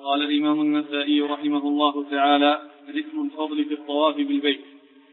قال الإمام النسائي رحمه الله تعالى: ذكر الفضل في الطواف بالبيت.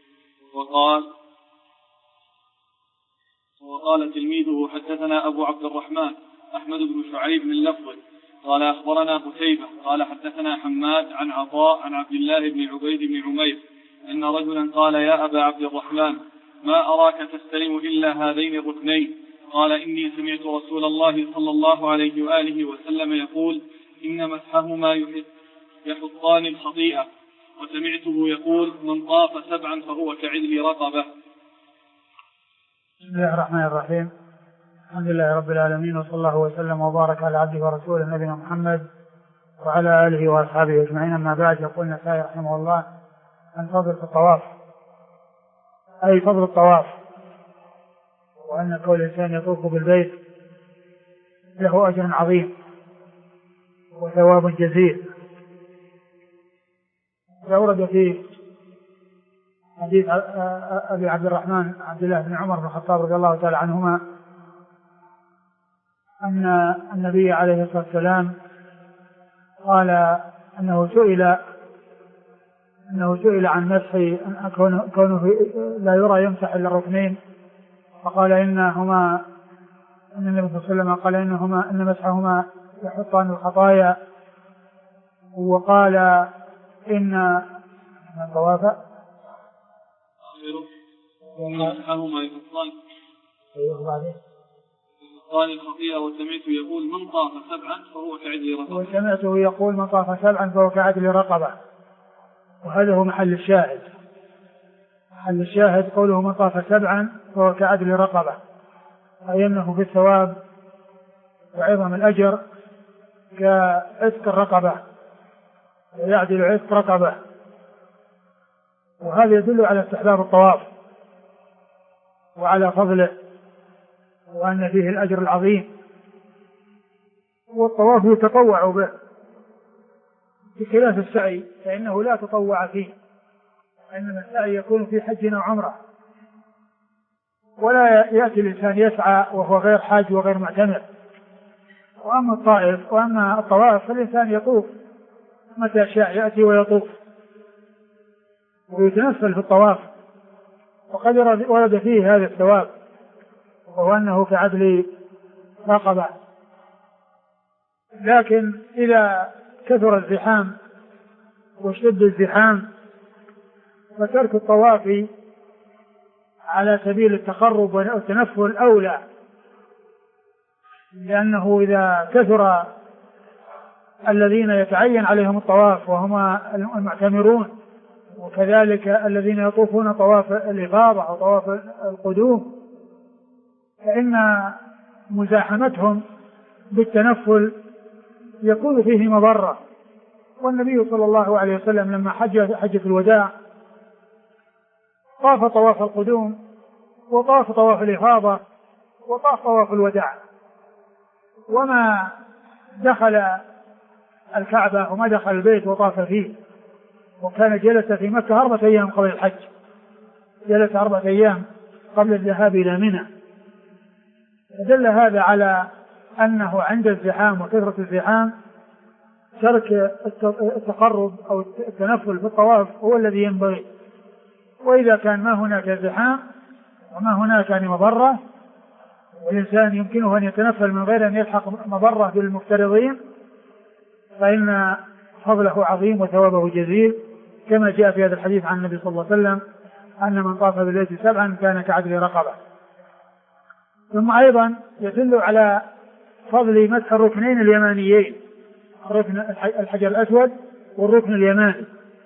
وقال تلميذه: حدثنا أبو عبد الرحمن أحمد بن شعيب من لفظه قال أخبرنا قتيبة قال حدثنا حماد عن عطاء عن عبد الله بن عبيد بن عمير أن رجلا قال: يا أبا عبد الرحمن، ما أراك تستلم إلا هذين الركنين؟ قال: إني سمعت رسول الله صلى الله عليه وآله وسلم يقول: إن مسحهما يحطان الخطيئة، وسمعته يقول: من طاف 7 فهو كعدل رقبة. بسم الله الرحمن الرحيم. الحمد لله رب العالمين، وصلى الله وسلم وبارك على عبده ورسوله نبينا محمد وعلى آله وأصحابه أجمعين. أما بعد، يقول النسائي رحمه الله عن فضل الطواف، أي فضل الطواف، وأن كل إنسان يطوف بالبيت له أجر عظيم وثواب جزيل. ورد في حديث أبي عبد الرحمن عبد الله بن عمر بن الخطاب رضي الله تعالى عنهما أن النبي عليه الصلاة والسلام قال أنه سئل عن مسح كونه لا يرى يمسح إلا الركنين، فقال إن النبي صلى الله عليه وسلم قال إن مسحهما يحطان الخطايا، وقال إن الطواف مسحهما يحطان الخطيئة، وسمعته يقول: من طاف 7 فهو كعدل رقبة. وسمعته يقول: من طاف 7 فهو كعدل رقبة. وهذا هو محل الشاهد. محل الشاهد قوله: من طاف 7 فهو كعدل رقبة، أي أنه في الثواب وعظم الأجر كعتق الرقبة، ويعدل عتق رقبة. وهذا يدل على استحباب الطواف وعلى فضله، وأن فيه الأجر العظيم. والطواف يتطوع به بخلاف السعي، فإنه لا تطوع فيه، إنما السعي يكون في حج وعمرة، ولا يأتي الإنسان يسعى وهو غير حاج وغير معتمر. وأما الطواف فالإنسان يطوف متى شاء، يأتي ويطوف ويتنفل في الطواف، وقد ورد فيه هذا الثواب، وهو أنه كعدل رقبة. لكن إذا كثر الزحام واشتد الزحام فترك الطواف على سبيل التقرب والتنفل أولى، لأنه إذا كثر الذين يتعين عليهم الطواف وهم المعتمرون، وكذلك الذين يطوفون طواف الإفاضة أو طواف القدوم، فإن مزاحمتهم بالتنفل يكون فيه مضرة. والنبي صلى الله عليه وسلم لما حجة الوداع طاف طواف القدوم وطاف طواف الإفاضة وطاف طواف الوداع، وما دخل الكعبة وما دخل البيت وطاف فيه، وكان جلس في مكة 4 أيام قبل الحج، جلس 4 أيام قبل الذهاب إلى منى. دل هذا على أنه عند الزحام وكثرة الزحام ترك التقرب أو التنفل في الطواف هو الذي ينبغي. وإذا كان ما هناك زحام وما هناك مضرة، والإنسان يمكنه أن يتنفل من غير أن يلحق مضرة بالمفترضين، فإن فضله عظيم وثوابه جزيل، كما جاء في هذا الحديث عن النبي صلى الله عليه وسلم أن من طاف بالبيت 7 كان كعدل رقبة. ثم أيضا يدل على فضل مسح الركنين اليمانيين، ركن الحجر الأسود والركن اليماني.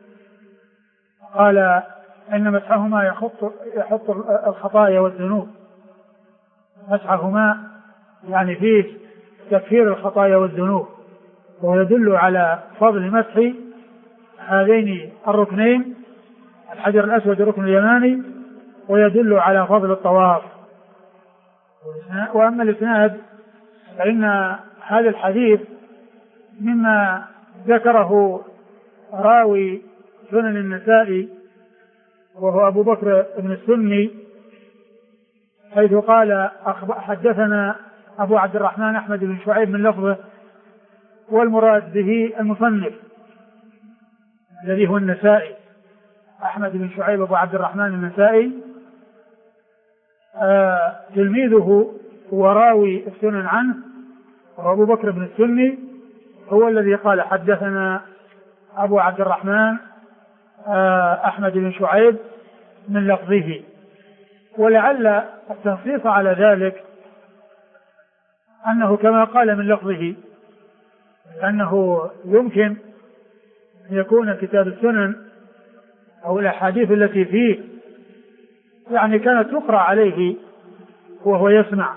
قال إن مسحهما يحط الخطايا والذنوب، مسحهما يعني فيه تكفير الخطايا والذنوب، ويدل على فضل مسح هذين الركنين، الحجر الأسود والركن اليماني، ويدل على فضل الطواف. وأما الإسناد فإن هذا الحديث مما ذكره راوي سنن النسائي وهو أبو بكر بن السني، حيث قال: حدثنا أبو عبد الرحمن أحمد بن شعيب من لفظه والمراد به المصنف الذي هو النسائي أحمد بن شعيب أبو عبد الرحمن النسائي، تلميذه وراوي السنن عنه وأبو بكر بن السني هو الذي قال حدثنا أبو عبد الرحمن أحمد بن شعيب من لفظه. ولعل التنصيص على ذلك أنه كما قال من لفظه، أنه يمكن أن يكون كتاب السنن أو الأحاديث التي فيه يعني كانت تقرأ عليه وهو يسمع،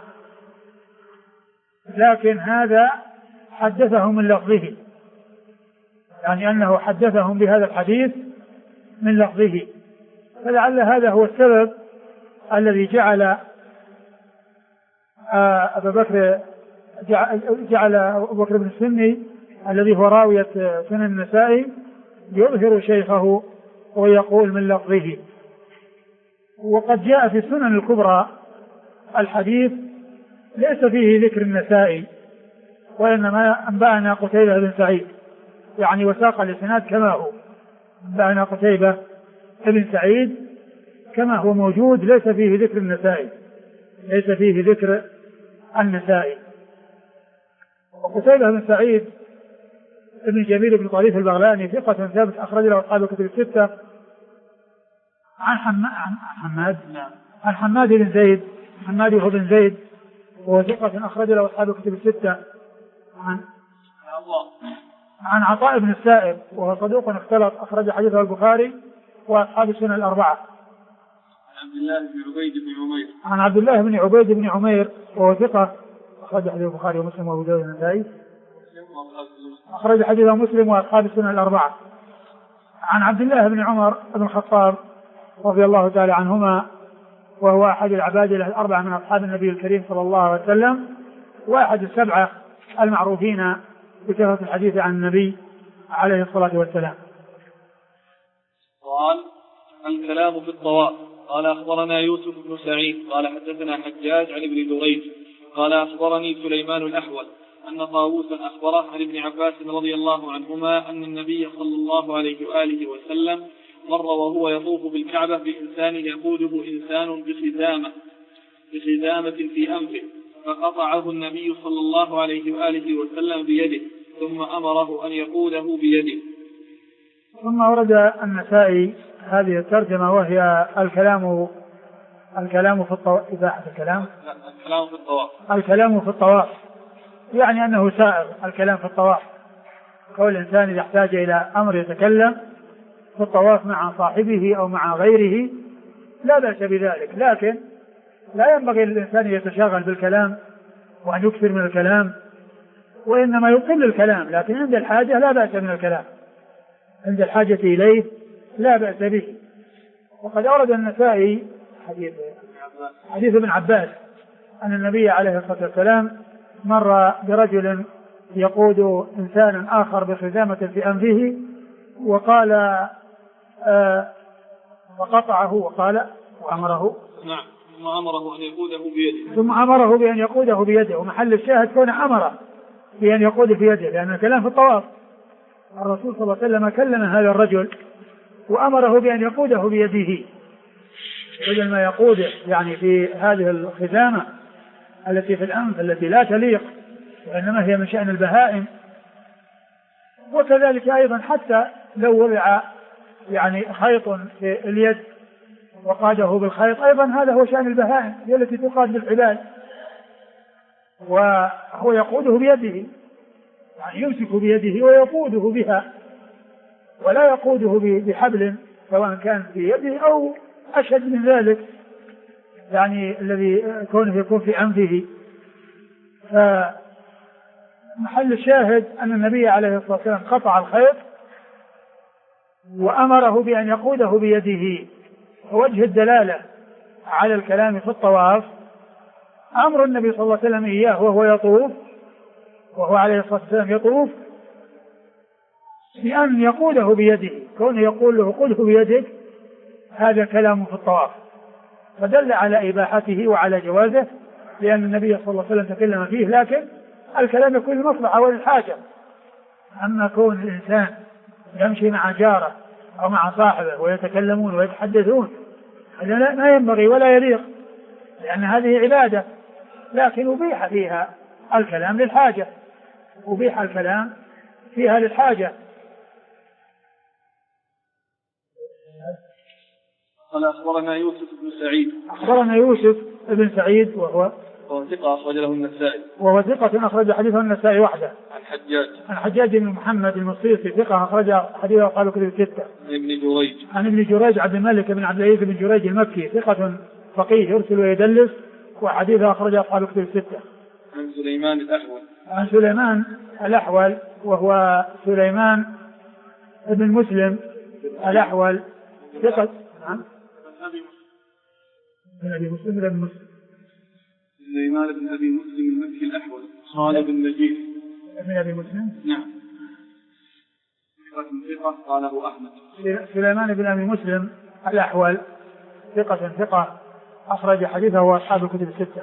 لكن هذا حدثهم من لفظه، يعني أنه حدثهم بهذا الحديث من لفظه. فلعل هذا هو السبب الذي جعل أبو بكر بن السني الذي هو راوية سنن النسائي يظهر شيخه ويقول من لفظه. وقد جاء في السنن الكبرى الحديث ليس فيه ذكر النسائي، وإنما أنبأنا قتيبة بن سعيد، يعني وساق الإسناد كما هو، أنبأنا قتيبة بن سعيد كما هو موجود، ليس فيه ذكر النسائي، ليس فيه ذكر النسائي. وقتيبة بن سعيد ابن جميل بن طريف البغلاني ثقة ثابت أخرج له أصحاب الكتب الستة عن حماد بن زيد، حماد بن زيد وهو ثقة أخرج له أصحاب الكتب الستة عن عطاء بن السائب وهو صدوق اختلط أخرج حديثه البخاري وأصحاب السنن الأربعة. عن عبد الله بن عبيد بن عمير وهو ثقة أخرج حديث البخاري ومسلم وأبو داود والنسائي، أخرج حديثه مسلم وأصحاب السنن الأربعة. عن عبد الله بن عمر بن الخطاب رضي الله تعالى عنهما وهو أحد العبادلة الأربعة من أصحاب النبي الكريم صلى الله عليه وسلم، وأحد السبعة المعروفين بكثرة الحديث عن النبي عليه الصلاة والسلام. قال الكلام في الطواف. قال أخبرنا يوسف بن سعيد قال حدثنا حجاج عن ابن دريد قال أخبرني سليمان الأحول أن طاووسا أخبره عن ابن عباس رضي الله عنهما أن النبي صلى الله عليه وآله وسلم مر وهو يطوف بالكعبة بإنسان يقوده إنسان بخزامة في أنفه، فقطعه النبي صلى الله عليه وآله وسلم بيده ثم أمره أن يقوده بيده. ثم ورد النسائي هذه الترجمة وهي الكلام في الطواف، إباحة الكلام في الطواف، يعني أنه سائر الكلام في الطواف، كل الإنسان إذا احتاج إلى أمر يتكلم في الطواف مع صاحبه أو مع غيره لا بأس بذلك، لكن لا ينبغي للإنسان يتشاغل بالكلام وأن يكثر من الكلام، وإنما يقل الكلام، لكن عند الحاجة لا بأس من الكلام، عند الحاجة إليه لا بأس به. وقد أورد النسائي حديث ابن عباس أن النبي عليه الصلاة والسلام مر برجل يقود إنسانا آخر بخزامة في أنفه وقال وقطعه وقال وأمره ثم أمره أن يقوده بيده، ثم أمره بأن يقوده بيده، ومحل الشاهد كون أمره بأن يقود بيده، لأن الكلام في الطواف الرسول صلى الله عليه وسلم كلم هذا الرجل وأمره بأن يقوده بيده بدل ما يقوده يعني في هذه الخزامة التي في الأنف التي لا تليق وإنما هي من شأن البهائم. وكذلك أيضا حتى لو وضع يعني خيط في اليد وقاده بالخيط أيضا هذا هو شأن البهائم، هي التي تقاد بالحبال، وهو يقوده بيده، يعني يمسك بيده ويقوده بها، ولا يقوده بحبل سواء كان في يده أو أشد من ذلك، يعني الذي كونه يكون في أنفه. فمحل الشاهد أن النبي عليه الصلاة والسلام قطع الخيط وأمره بأن يقوده بيده. ووجه الدلالة على الكلام في الطواف أمر النبي صلى الله عليه وسلم إياه وهو يطوف، وهو عليه الصلاة والسلام يطوف، بأن يقوده بيده، كونه يقول له قوده بيدك، هذا كلام في الطواف، فدل على إباحته وعلى جوازه، لأن النبي صلى الله عليه وسلم تكلم فيه، لكن الكلام يكون للمصلحة وللحاجة، أما كون الإنسان يمشي مع جاره أو مع صاحبه ويتكلمون ويتحدثون هذا لا ينبغي ولا يليق، لأن هذه عبادة، لكن أبيح فيها الكلام للحاجة، أبيح الكلام فيها للحاجة. قال أخبرنا يوسف بن سعيد. أخبرنا يوسف بن سعيد وهو ثقة أخرج له النسائي. وهو ثقة أخرج حديثه النسائي وحده. عن حجاج بن محمد المصيصي ثقة أخرج حديثه أصحاب الكتب الستة. عن ابن جريج عبد الملك بن عبد العزيز بن جريج المكي ثقة فقيه يرسل ويدلس وحديثه أخرج أصحاب الكتب الستة. عن سليمان الأحول وهو سليمان بن مسلم الأحول ثقة. نعم. بن أبي مسلم بن مسلم. سليمان بن أبي مسلم المكي الأحول خالد بن نجيح. بن أبي مسلم. نعم. ثقة قاله أحمد. سليمان بن أبي مسلم الأحول ثقة أخرج حديثه أصحاب الكتب الستة.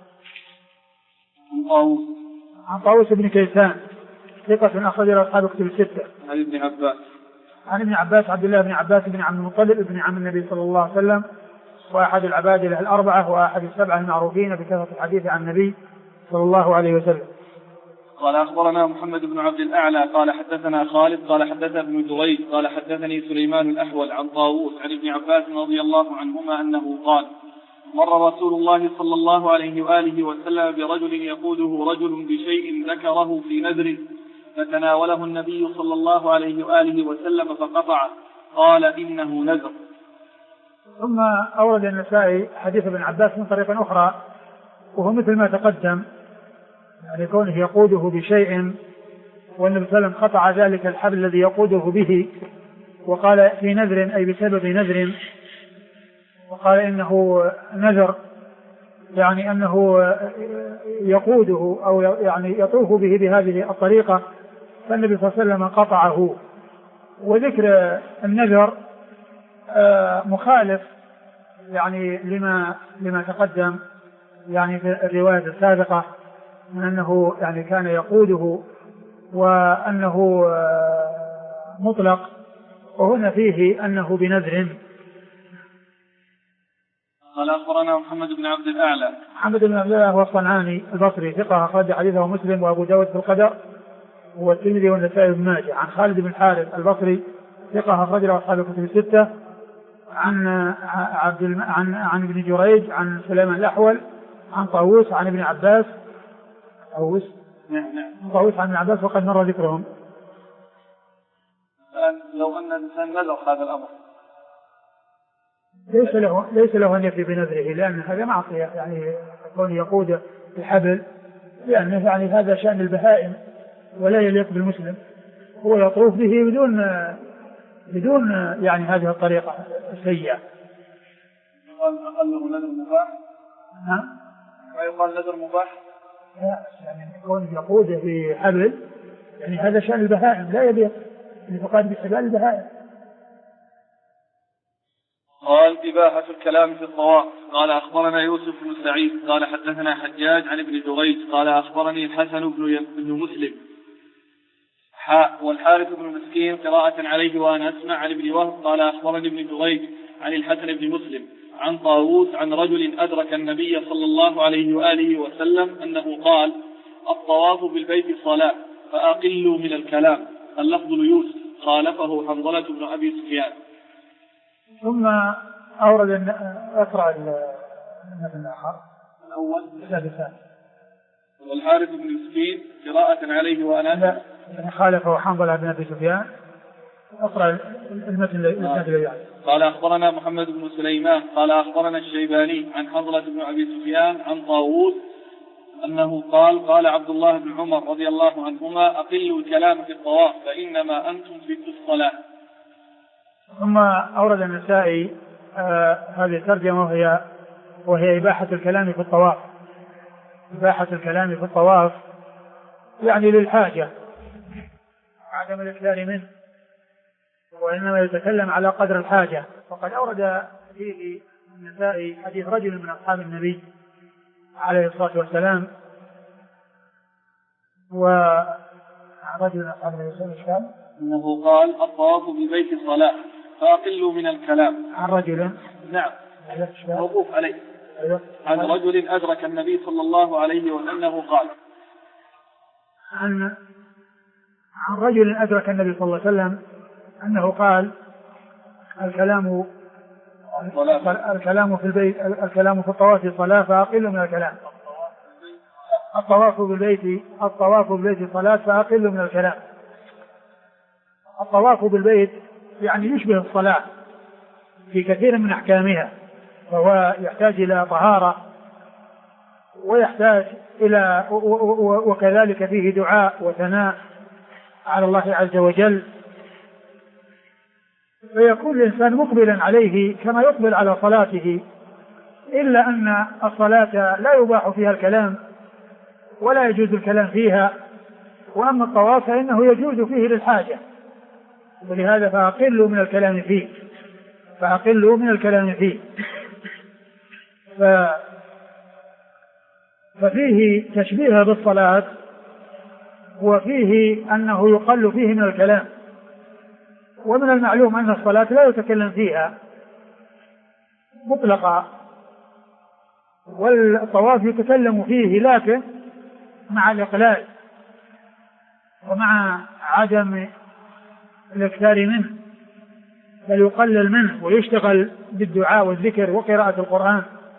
عن طاووس بن كيسان ثقة أخرج أصحاب الكتب الستة. عن ابن عباس عبد الله بن عباس بن عبد المطلب ابن عم النبي صلى الله عليه وسلم وأحد العبادلة الأربعة وأحد السبعة المعروفين بكثرة الحديث عن النبي صلى الله عليه وسلم. قال أخبرنا محمد بن عبد الأعلى قال حدثنا خالد قال حدثنا ابن جريج قال حدثني سليمان الأحول عن طاووس عن ابن عباس رضي الله عنهما أنه قال مر رسول الله صلى الله عليه وآله وسلم برجل يقوده رجل بشيء ذكره في نذر فتناوله النبي صلى الله عليه وآله وسلم فقطعه قال إنه نذر. ثم أورد النسائي حديث ابن عباس من طريق أخرى وهو مثل ما تقدم، يعني كونه يقوده بشيء والنبي صلى الله عليه وسلم قطع ذلك الحبل الذي يقوده به وقال في نذر أي بسبب نذر، وقال إنه نذر يعني أنه يقوده أو يعني يطوف به بهذه الطريقة، فالنبي صلى الله عليه وسلم قطعه. وذكر النذر مخالف يعني لما تقدم يعني في الرواية السابقة من أنه يعني كان يقوده وأنه مطلق، وهنا فيه أنه بنذر. قال أخبرنا محمد بن عبد الأعلى. محمد بن عبد الأعلى هو الصنعاني البصري ثقة أخرج حديثه مسلم وأبو داود في القدر والترمذي والنسائي بن ماجه. عن خالد بن الحارث البصري ثقة أخرج له أصحاب الكتب الستة. عن ابن جريج عن سليمان الأحول عن طاووس عن ابن عباس طاووس عن ابن عباس وقد مر ذكرهم. لو أن الإنسان نذر هذا الأمر ليس له أن يفي بنذره، لأن هذا معصية يعني كونه يقود الحبل، لأن يعني هذا شأن البهائم ولا يليق بالمسلم، هو يطوف به بدون يعني هذه الطريقة السيئة. يقال أقله نذر مباح؟ نعم. ويقال نذر مباح؟ لا، يعني كونه يقوده بحبل يعني هذا شأن البهائم لا يليق لفقاد بحبال البهائم. قال إباحة الكلام في الطواف. قال أخبرنا يوسف بن سعيد قال حدثنا حجاج عن ابن جريج قال أخبرني الحسن بن مسلم والحارث بن مسكين قراءة عليه وأنا أسمع عن ابن وهب قال أخبرني ابن جريج عن الحسن بن مسلم عن طاووس عن رجل أدرك النبي صلى الله عليه وآله وسلم أنه قال الطواف بالبيت صلاة فأقلوا من الكلام. اللفظ ليوسف خالفه حنظلة بن أبي سفيان. ثم أورد أقرأ المثل الآخر الأول الثالث والحارث بن مسكين قراءة عليه وأنا خالفه حنظلة بن أبي سفيان. أقرأ المثل الذي قال أخبرنا محمد بن سليمان قال أخبرنا الشيباني عن حنظلة بن أبي سفيان عن طاووس أنه قال عبد الله بن عمر رضي الله عنهما أقلوا الكلام في الطواف فإنما أنتم في الصلاة. ثم أورد النسائي هذه الترجمة وهي إباحة الكلام في الطواف. إباحة الكلام في الطواف يعني للحاجة عدم الإكثار منه، وإنما يتكلم على قدر الحاجة. وقد أورد فيه النسائي حديث رجل من أصحاب النبي عليه الصلاة والسلام، عن رجل من أصحاب النبي صلى الله عليه وسلم أنه قال الطواف بالبيت صلاة فأقلوا من الكلام. عن رجل نعم موقوف عليه عن رجل أدرك النبي صلى الله عليه وسلم قال عن رجل أدرك النبي صلى الله عليه وسلم أنه قال الكلام في البيت الكلام في الطواف صلاة فأقل من الكلام. الطواف بالبيت صلاة فأقل من الكلام. الطواف بالبيت يعني يشبه الصلاة في كثير من أحكامها، فهو يحتاج إلى طهارة ويحتاج إلى وكذلك فيه دعاء وثناء على الله عز وجل، فيكون الإنسان مقبلا عليه كما يقبل على صلاته، إلا أن الصلاة لا يباح فيها الكلام ولا يجوز الكلام فيها، وأما الطواف فإنه يجوز فيه للحاجة، ولهذا فأقلوا من الكلام فيه. ففيه تشبيه بالصلاة، وفيه أنه يقل فيه من الكلام. ومن المعلوم أن الصلاة لا يتكلم فيها مطلقا، والطواف يتكلم فيه لكن مع الإقلال ومع عدم الاكثار منه، بل يقلل منه ويشتغل بالدعاء والذكر وقراءة القرآن،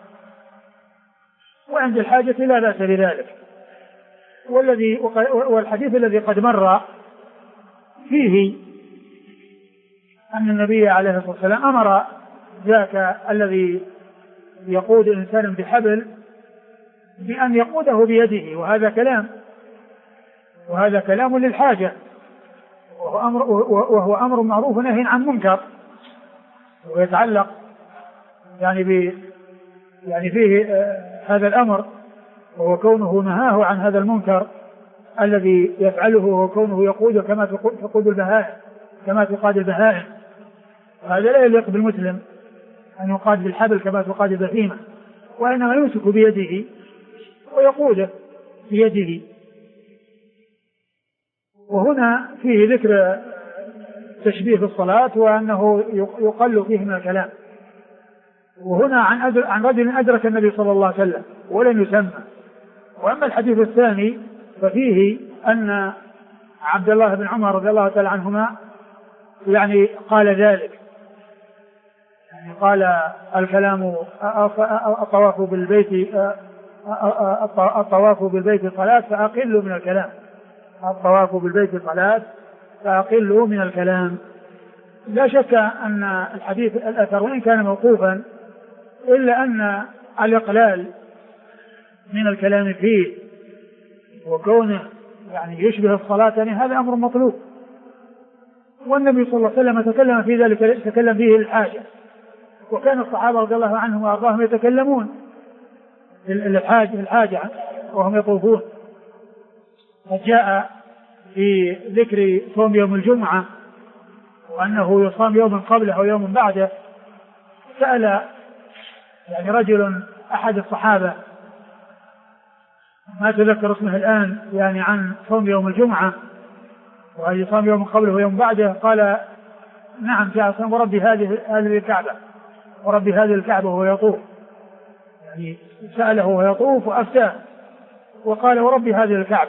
وعند الحاجة لا بأس بذلك. والحديث الذي قد مر فيه أن النبي عليه الصلاة والسلام أمر ذاك الذي يقود الإنسان بحبل بأن يقوده بيده، وهذا كلام للحاجة، وهو أمر معروف نهي عن منكر، ويتعلق يعني فيه هذا الأمر، وهو كونه نهاه عن هذا المنكر الذي يفعله، وكونه يقود كما تقاد البهائم. هذا لا يليق بالمسلم أن يقاد بالحبل كما تقاد البهيمة، وإنما يمسك بيده ويقوده بيده. وهنا فيه ذكر تشبيه في الصلاة، وأنه يقل فيه من الكلام. وهنا عن رجل أدرك النبي صلى الله عليه وسلم ولم يسمى. وأما الحديث الثاني ففيه أن عبد الله بن عمر رضي الله تعالى عنهما يعني قال ذلك، يعني قال الطواف بالبيت صلاة فأقل من الكلام. الطواف بالبيت صلاة فأقل من الكلام. لا شك أن الحديث الأثر وإن كان موقوفا إلا أن الإقلال من الكلام فيه وكونه يعني يشبه الصلاة يعني هذا أمر مطلوب. والنبي صلى الله عليه وسلم تكلم في ذلك، تكلم فيه للحاجة، وكان الصحابة رضي الله عنهم وأرضاهم يتكلمون للحاجة وهم يطوفون. فجاء في ذكر صوم يوم الجمعة وأنه يصام يوم قبله أو يوم بعده. سأل يعني رجل أحد الصحابة ما تذكر اسمه الآن يعني عن صوم يوم الجمعة وهل يصام يوم قبله ويوم بعده؟ قال نعم جاء صوم وربي هذه الكعبة وهو يطوف، يعني سأله وهو يطوف وأفتاه وقال وربي هذه الكعبة.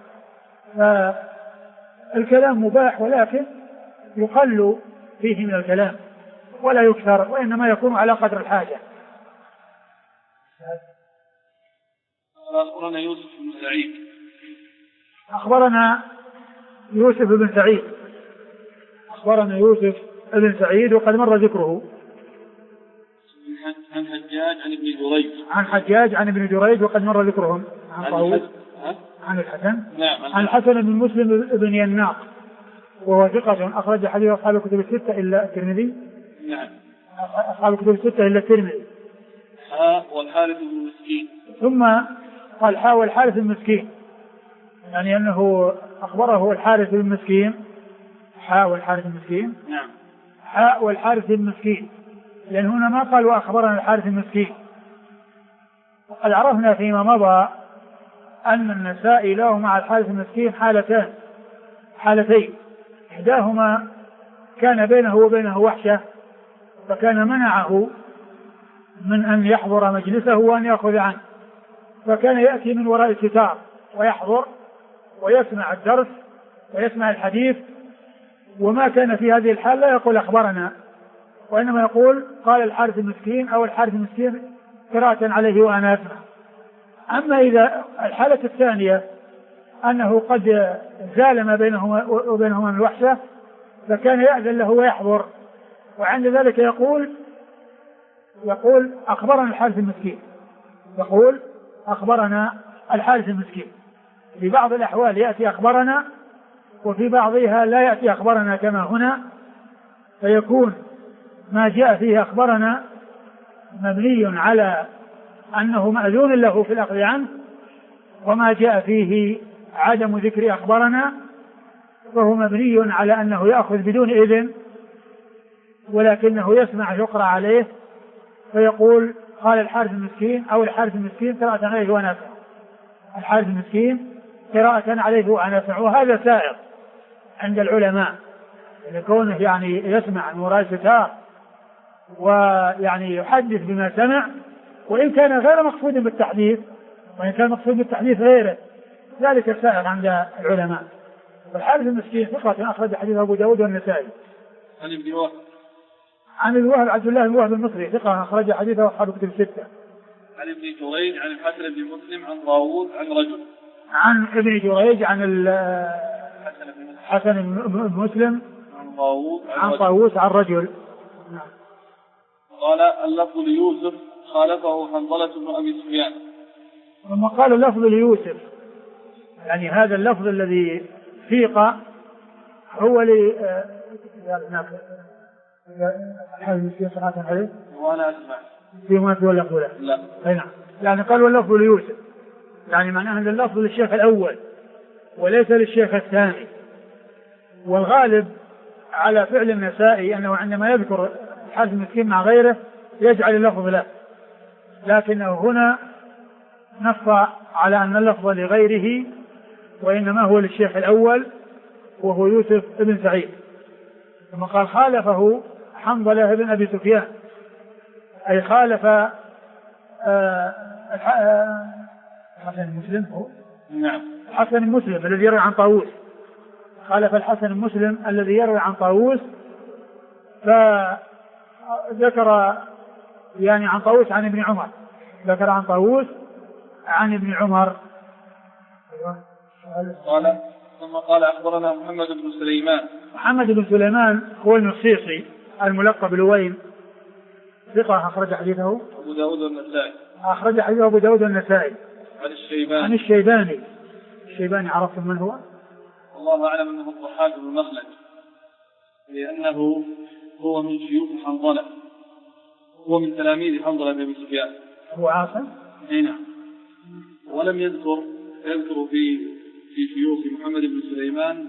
فالكلام مباح ولكن يقل فيه من الكلام ولا يكثر، وإنما يكون على قدر الحاجة. أخبرنا يوسف بن سعيد وقد مر ذكره. عن حجاج عن ابن جريج وقد مر ذكرهم. عن الحسن عن الحسن بن مسلم بن يناق وهو ثقة أخرج حديث أصحاب الكتب الستة إلا الترمذي. أصحاب الكتب الستة إلا الترمذي. والحارث بن مسكين. ثم قال والحارث بن مسكين، يعني أنه أخبره الحارث بن مسكين. والحارث بن مسكين. نعم. والحارث بن مسكين، لأن هنا ما قال وأخبرنا الحارث بن مسكين. وقد عرفنا فيما مضى أن النسائي له مع الحارث بن مسكين حالتان. حالتين، إحداهما كان بينه وبينه وحشة فكان منعه من أن يحضر مجلسه وأن يأخذ عنه، فكان يأتي من وراء الستار ويحضر ويسمع الدرس ويسمع الحديث، وما كان في هذه الحال لا يقول أخبرنا، وإنما يقول قال الحارث المسكين أو الحارث المسكين قراءة عليه وأنا أسمع. أما إذا الحالة الثانية أنه قد زال ما بينهما وبينهما من وحشة فكان يأذن له ويحضر، وعند ذلك يقول أخبرنا الحارث المسكين، يقول أخبرنا الحارث المسكين. في بعض الأحوال يأتي أخبرنا، وفي بعضها لا يأتي أخبرنا كما هنا، فيكون ما جاء فيه أخبرنا مبني على أنه مأذون له في الأخذ عنه، وما جاء فيه عدم ذكر أخبرنا فهو مبني على أنه يأخذ بدون إذن، ولكنه يسمع يقرأ عليه فيقول قال الحارث المسكين أو الحارث المسكين قراءة عليه وأنا أسمع، الحارث المسكين قراءة عليه وأنا أسمع. وهذا سائر عند العلماء، لكونه يعني يسمع من وراء الستار ويعني يحدث بما سمع، وإن كان غير مقصود بالتحديث، وإن كان مقصود بالتحديث غيره، ذلك سائر عند العلماء. والحارث المسكين ثقة أخرج حديث أبو داود والنسائي. عن ابن وهب عبد الله بن وهب المصري ثقة أخرج حديثه أصحاب كتب الستة. عن ابن جريج عن الحسن بن مسلم عن طاووس عن رجل. عن ابن جريج عن الحسن بن مسلم عن طاووس عن رجل. قال اللفظ ليوسف خالفه حنظلة بن أبي سفيان. ثم قال اللفظ ليوسف، يعني هذا اللفظ الذي فيق هو هذه في صراحة عليه وأنا أسمع فيما في اللفظ له. لا نعم، يعني قال واللفظ ليوسف، يعني معناه أن اللفظ للشيخ الأول وليس للشيخ الثاني. والغالب على فعل النسائي أنه عندما يذكر الحارث المسكين مع غيره يجعل اللفظ له، لكنه هنا نص على أن اللفظ لغيره وإنما هو للشيخ الأول وهو يوسف بن سعيد. ثم قال خالفه حنظلة بن أبي سفيان، أي خالف الحسن المسلم. نعم، الحسن المسلم الذي يروي عن طاووس، خالف الحسن المسلم الذي يروي عن طاووس، فذكر يعني عن طاووس عن ابن عمر، ذكر عن طاووس عن ابن عمر. قال ثم قال أخبرنا محمد بن سليمان. محمد بن سليمان هو المصيصي الملقب لوين، ثقة أخرج حديثه أبو داود والنسائي. أخرج حديثه أبو داود والنسائي. عن الشيباني. الشيباني عرفتم من هو؟ الله أعلم أنه الضحاك بن مخلد، لأنه هو من شيوخ حنظلة، هو من تلاميذ حنظلة بن سفيان. هو عاصم؟ نعم. ولم يذكر في شيوخ محمد بن سليمان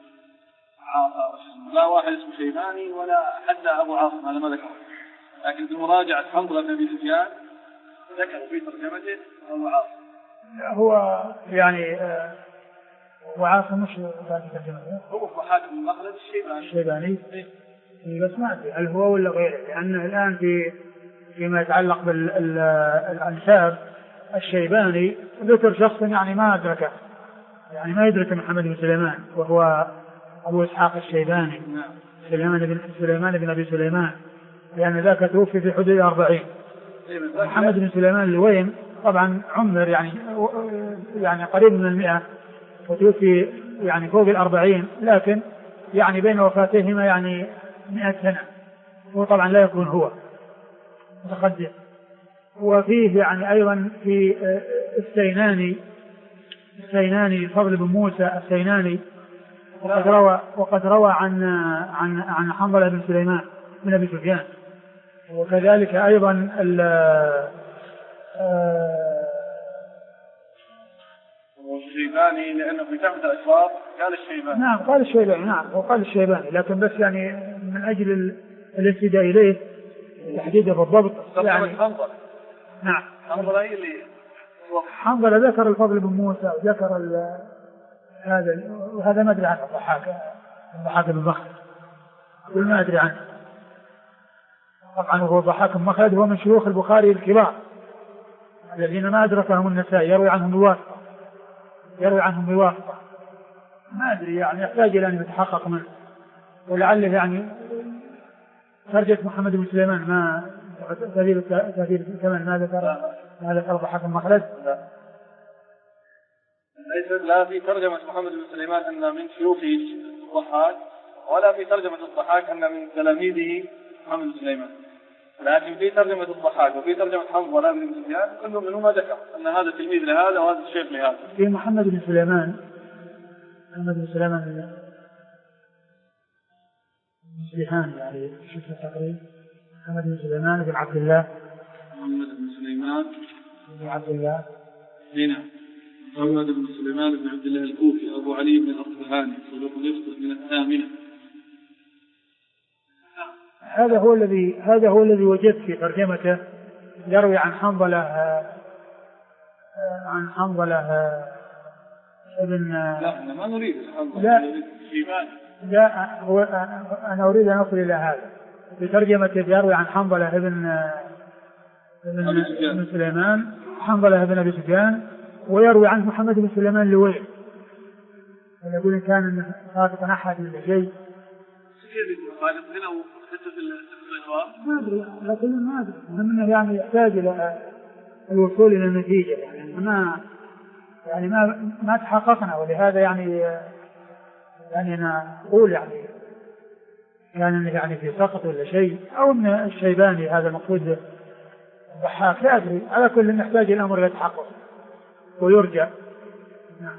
لا واحد اسمه شيباني ولا حتى أبو عاصم، هذا ما ذكر، لكن في مراجعة حنظلة بن سفيان ذكر في ترجمته أبو عاصم. هو يعني أبو عاصم مش ترجمته، هو الضحاك بن مخلد الشيباني. بس ما أدري هل هو ولا غيره، لأنه الآن فيما يتعلق بالأنساب الشيباني ذكر شخص يعني ما أدركه، يعني ما يدرك محمد بن سليمان وهو أبو إسحاق الشيباني. سليمان بن أبي سليمان، لأن ذاك توفي في حدود 40. محمد بن سليمان اللوين طبعا عمر يعني قريب من 100 وتوفي يعني فوق 40، لكن يعني بين وفاتهما يعني 100 سنة، هو طبعا لا يكون هو متقدم. وفيه يعني أيضا في السيناني فضل بن موسى السيناني، وقد روى عن حنظلة بن سليمان بن أبي سفيان. وكذلك أيضا الشيباني، لأنه في تحت أشراف قال الشيباني. نعم قال الشيباني، نعم وقال الشيباني، لكن بس يعني من أجل الاهتداء إليه تحديده بالضبط يعني. نعم حنظلة اللي حنظلة ذكر الفضل بن موسى وذكر وهذا ما أدري عنه الضحاك بن مخلد، أقول ما أدري عنه. طبعا هو الضحاك بن مخلد هو من شيوخ البخاري الكبار الذين ما أدركهم النسائي، يروي عنهم بواسطة. ما أدري يعني يحتاج إلى أن يتحقق منه، ولعله يعني ترجمة محمد بن سليمان ما تهذيب كمان ما ذكر ضحاك بن مخلد. ليس لا في ترجمة محمد بن سليمان أن من شيوخه الضحاك، ولا في ترجمة الضحاك أن من تلاميذه محمد بن سليمان، لكن في ترجمة الضحاك وفي ترجمة حنظلة بن سفيان كل منهما ذكر أن هذا تلميذ لهذا وهذا الشيخ لهذا. في محمد بن سليمان سبحان يعني شوف التقريب. محمد بن سليمان بن عبد الله بن عبد الله هنا محمد بن سليمان بن عبد الله الكوفي أبو علي بن الأصبهاني صدوق يخطئ من الثامنة. هذا هو الذي وجدت في ترجمته، يروي عن حنظلة ابن لا ما نريد لا هو أنا أريد أن أصل إلى هذا. في ترجمته يروي عن حنظلة ابن سليمان، حنظلة ابن أبي سفيان، ويروي عنه محمد بن سليمان لويل، يقول إن كان خاطئا أحد من شيء ما أدري، لكن ما أدري منه يعني يحتاج إلى الوصول إلى النتيجة، يعني ما تحققنا، ولهذا يعني أنا أقول يعني في سقط ولا شيء، أو أن الشيباني هذا المقصود الضحاك، لا أدري. على كل نحتاج الأمر إلى تحقق ويرجع. نعم.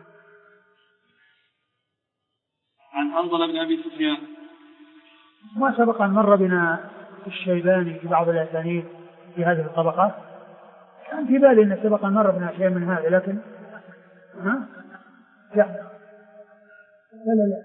عن حنظلة بن أبي سفيان ما سبق أن مر بنا الشيباني في بعض الأسانيد في هذه الطبقات، كان في بالي أن سبق أن مر بنا شيء من هذا، لكن لا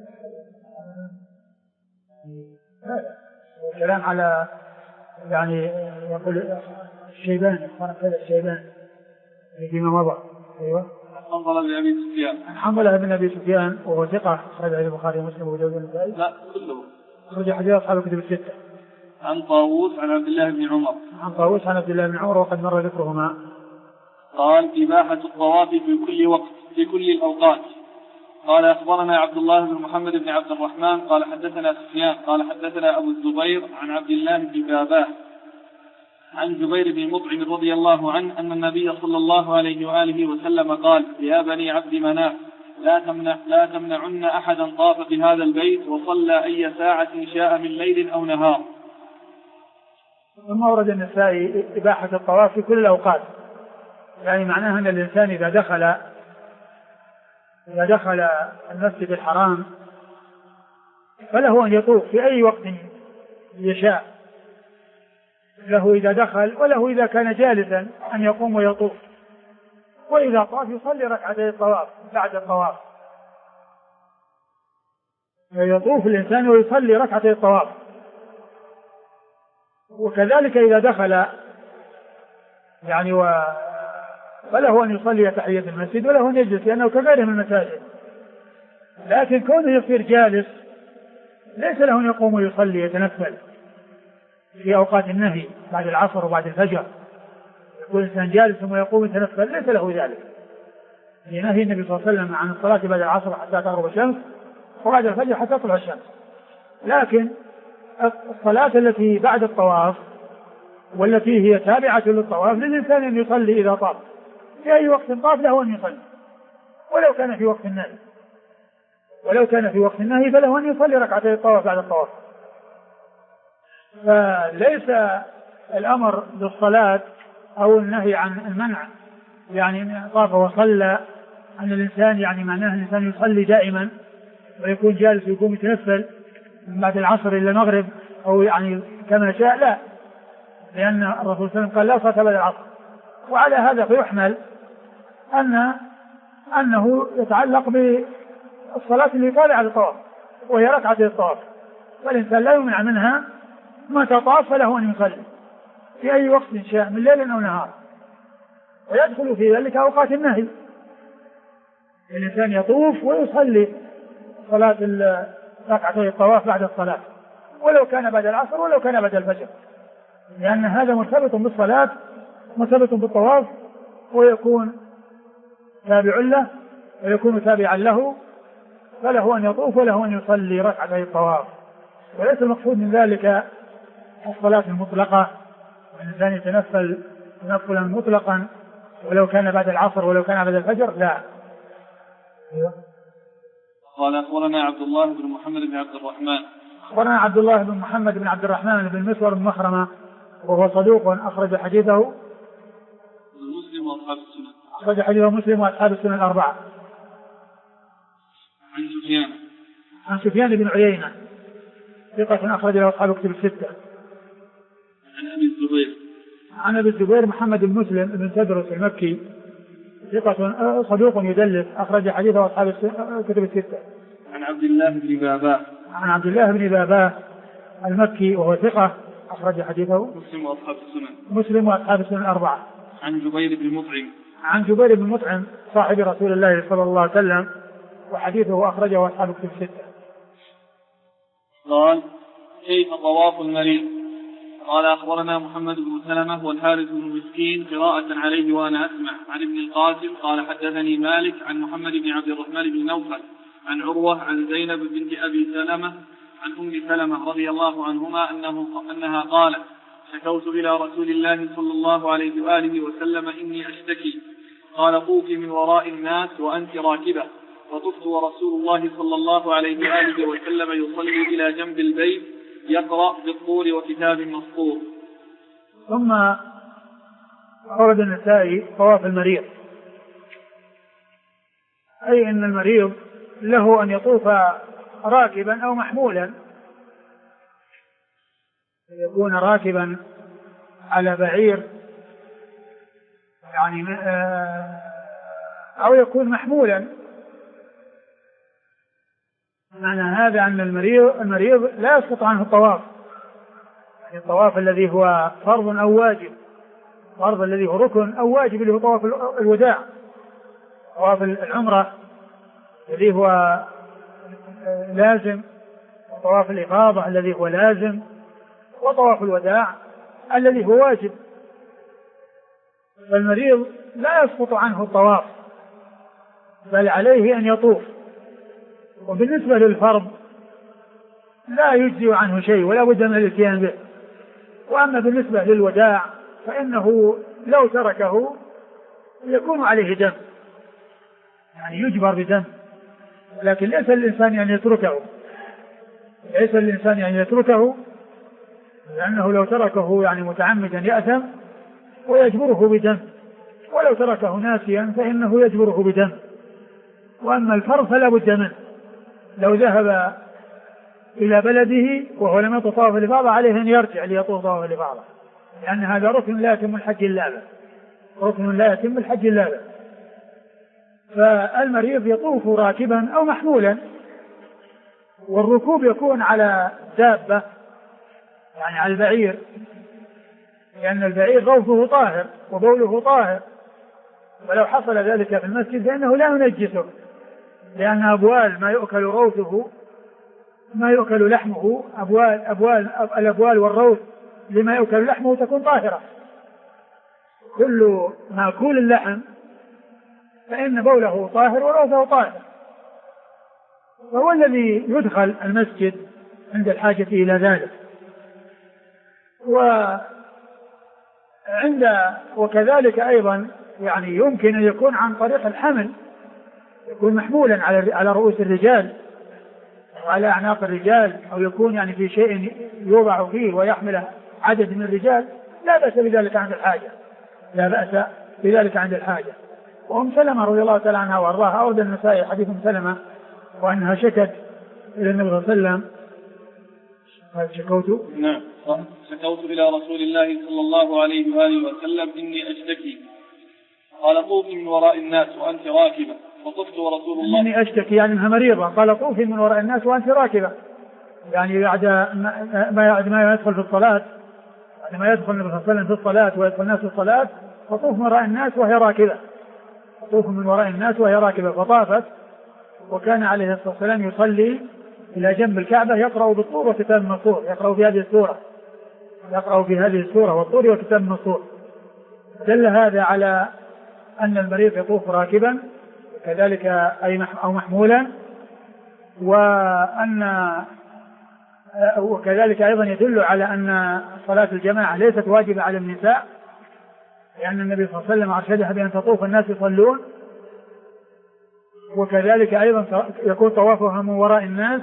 الكلام على يعني يقول الشيباني كذا الشيباني فيما مضى. أيوة. حنظلة بن أبي سفيان وهو ثقة، أخرج له البخاري ومسلم وأبو داود والنسائي. لا كله. أخرج حديث أصحاب الكتب الستة. عن طاووس عن عبد الله بن عمر. وقد مر ذكرهما. قال إباحة الطواف في كل وقت في كل الأوقات. قال أخبرنا عبد الله بن محمد بن عبد الرحمن قال حدثنا سفيان قال حدثنا أبو الزبير عن عبد الله بن باباه عن جبير بن مطعم رضي الله عنه أن النبي صلى الله عليه وآله وسلم قال: يا بني عبد مناف لا تمنعن أحدا طاف بهذا البيت وصلى أي ساعة شاء من ليل أو نهار. ثم ورد النسائي إباحة الطواف في كل الأوقات، يعني معناها أن الإنسان إذا دخل المسجد الحرام فله أن يطوف في أي وقت يشاء، له إذا دخل وله إذا كان جالسا أن يقوم ويطوف، وإذا طاف يصلي ركعتي الطواف بعد الطواف، يطوف الإنسان ويصلي ركعتي الطواف. وكذلك إذا دخل يعني فله أن يصلي تحية المسجد وله أن يجلس، لأنه كغيره من المساجد، لكن كونه يصير جالس ليس له أن يقوم ويصلي يتنفل في أوقات النهي بعد العصر وبعد الفجر، يكون الإنسان جالس ثم يقوم يتنفل، ليس له ذلك، لنهي النبي صلى الله عليه وسلم عن الصلاة بعد العصر حتى تغرب الشمس وبعد الفجر حتى تطلع الشمس. لكن الصلاة التي بعد الطواف والتي هي تابعة للطواف للإنسان أن يصلي إذا طاف في أي وقت طاف له أن يصلي، ولو كان في وقت النهي فله أن يصلي ركعتي الطواف بعد الطواف. فليس الأمر بالصلاة أو النهي عن المنع يعني طاف وصلى أن الإنسان يعني معناه الإنسان يصلي دائما ويكون جالس ويكون يتنفل من بعد العصر إلى المغرب أو يعني كما شاء، لا، لأن الرسول صلى الله عليه وسلم قال لا صلاة بعد العصر. وعلى هذا فيحمل أنه يتعلق بالصلاة اللي طالع على الطواف وهي ركعة الطواف، فالإنسان لا يمنع منها متى طاف فله أن يصلي في أي وقت شاء من ليل أو نهار، ويدخل في ذلك أوقات النهي الإنسان يطوف ويصلي صلاة ركعتي الطواف بعد الصلاة، ولو كان بعد العصر ولو كان بعد الفجر، لأن هذا مرتبط بالصلاة مرتبط بالطواف، ويكون تابع له ويكون تابعا له، فله أن يطوف وله أن يصلي ركعتي الطواف. وليس المقصود من ذلك الصلاة المطلقة، الإنسان يتنفل تنفلا مطلقا ولو كان بعد العصر ولو كان بعد الفجر، لا. قال أخبرنا عبد الله بن محمد بن عبد الرحمن. أخبرنا عبد الله بن محمد بن عبد الرحمن بن مسور بن مخرمة، وهو صدوق أخرج حديثه مسلم وأصحاب السنن. أخرج حديثه مسلم وأصحاب السنن الأربعة. عن سفيان بن عيينة ثقة أخرج له أصحاب كتب الستة. عن أبي الزبير محمد بن مسلم بن تدرس المكي ثقة صدوق يدلس أخرج حديثه أصحاب كتب الستة. عن عبد الله بن باباه. عن عبد الله بن باباه المكي وهو ثقة أخرج حديثه مسلم وأصحاب السنن. مسلم وأصحاب السنن الأربعة. عن جبير بن مطعم. عن جبير بن مطعم صاحب رسول الله صلى الله عليه وسلم، وحديثه أخرجه أصحاب كتب الستة. قال: كيف طواف المريض؟ قال: أخبرنا محمد بن سلمة والحارث بن مسكين قراءة عليه وأنا أسمع عن ابن القاسم قال: حدثني مالك عن محمد بن عبد الرحمن بن نوفل عن عروة عن زينب بنت أبي سلمة عن أم سلمة رضي الله عنهما أنها قالت: شكوت إلى رسول الله صلى الله عليه وآله وسلم إني أشتكي، قال: طوفي من وراء الناس وأنت راكبة، فطفت ورسول الله صلى الله عليه وآله وسلم يصلي إلى جنب البيت يقرأ بالطور وكتاب مسطور. ثم أورد النسائي طواف المريض، أي أن المريض له أن يطوف راكبا أو محمولا، يكون راكبا على بعير يعني أو يكون محمولا. معنى هذا أن المريض لا يسقط عنه الطواف، يعني الطواف الذي هو فرض أو واجب، فرض الذي هو ركن أو واجب اللي هو طواف الوداع، طواف العمرة الذي هو لازم، وطواف الإفاضة الذي هو لازم، وطواف الوداع الذي هو واجب. فالمريض لا يسقط عنه الطواف بل عليه أن يطوف. وبالنسبة للفرض لا يجزي عنه شيء ولا بد من الاتيان به. وأما بالنسبة للوداع فإنه لو تركه يكون عليه دم، يعني يجبر بدم، لكن ليس الإنسان أن يتركه، ليس الإنسان أن يتركه، لأنه لو تركه يعني متعمدا يأثم ويجبره بدم، ولو تركه ناسيا فإنه يجبره بدم. وأما الفرض فلا بد منه، لو ذهب إلى بلده وهو لم يطف طواف الإفاضة عليه أن يرجع ليطوف طواف الإفاضة، لأن هذا ركن لا يتم الحج إلا به، ركن لا يتم الحج إلا به. فالمريض يطوف راكبا أو محمولا، والركوب يكون على دابة يعني على البعير، لأن البعير روثه طاهر وبوله طاهر، ولو حصل ذلك في المسجد فإنه لا ينجسه، لأن أبوال ما يؤكل روثه ما يؤكل لحمه، الأبوال والروث لما يؤكل لحمه تكون طاهرة. كل مأكول اللحم فإن بوله طاهر وروثه طاهر، فهو الذي يدخل المسجد عند الحاجة إلى ذلك. وكذلك أيضا يعني يمكن أن يكون عن طريق الحمل، يكون محمولا على رؤوس الرجال وعلى أعناق الرجال، أو يكون يعني في شيء يوضع فيه ويحمله عدد من الرجال، لا بأس بذلك عند الحاجة، لا بأس بذلك عند الحاجة. وأم سلمة رضي الله تعالى عنها وأرضاها أورد النسائي حديث أم سلمة وأنها شكت إلى النبي صلى الله عليه وسلم. شكوت إلى رسول الله صلى الله عليه وآله وسلم إني أشتكي، قال: طوفي من وراء الناس وأنت راكبة، فطفت ورسول الله. إني أشتكي يعني أنها مريضة، قال: طوفي من وراء الناس وأنت راكبة، يعني بعد ما يدخل في الصلاة، بعد ما يدخل النبي صلى الله عليه وسلم في الصلاة ويدخل الناس في الصلاة، فطوف من وراء الناس وهي راكبة، تطوف من وراء الناس وهي راكبة فطافت، وكان عليه الصلاة والسلام يصلي إلى جنب الكعبة يقرأ بالطور وكتاب مسطور، يقرأ في هذه السورة والطور وكتاب مسطور. دل هذا على أن المريض يطوف راكبا كذلك أو محمولا، وكذلك أيضا يدل على أن صلاة الجماعة ليست واجبة على النساء، لأن النبي صلى الله عليه وسلم أرشدها بأن تطوف الناس يصلون، وكذلك أيضا يكون طوافها من وراء الناس.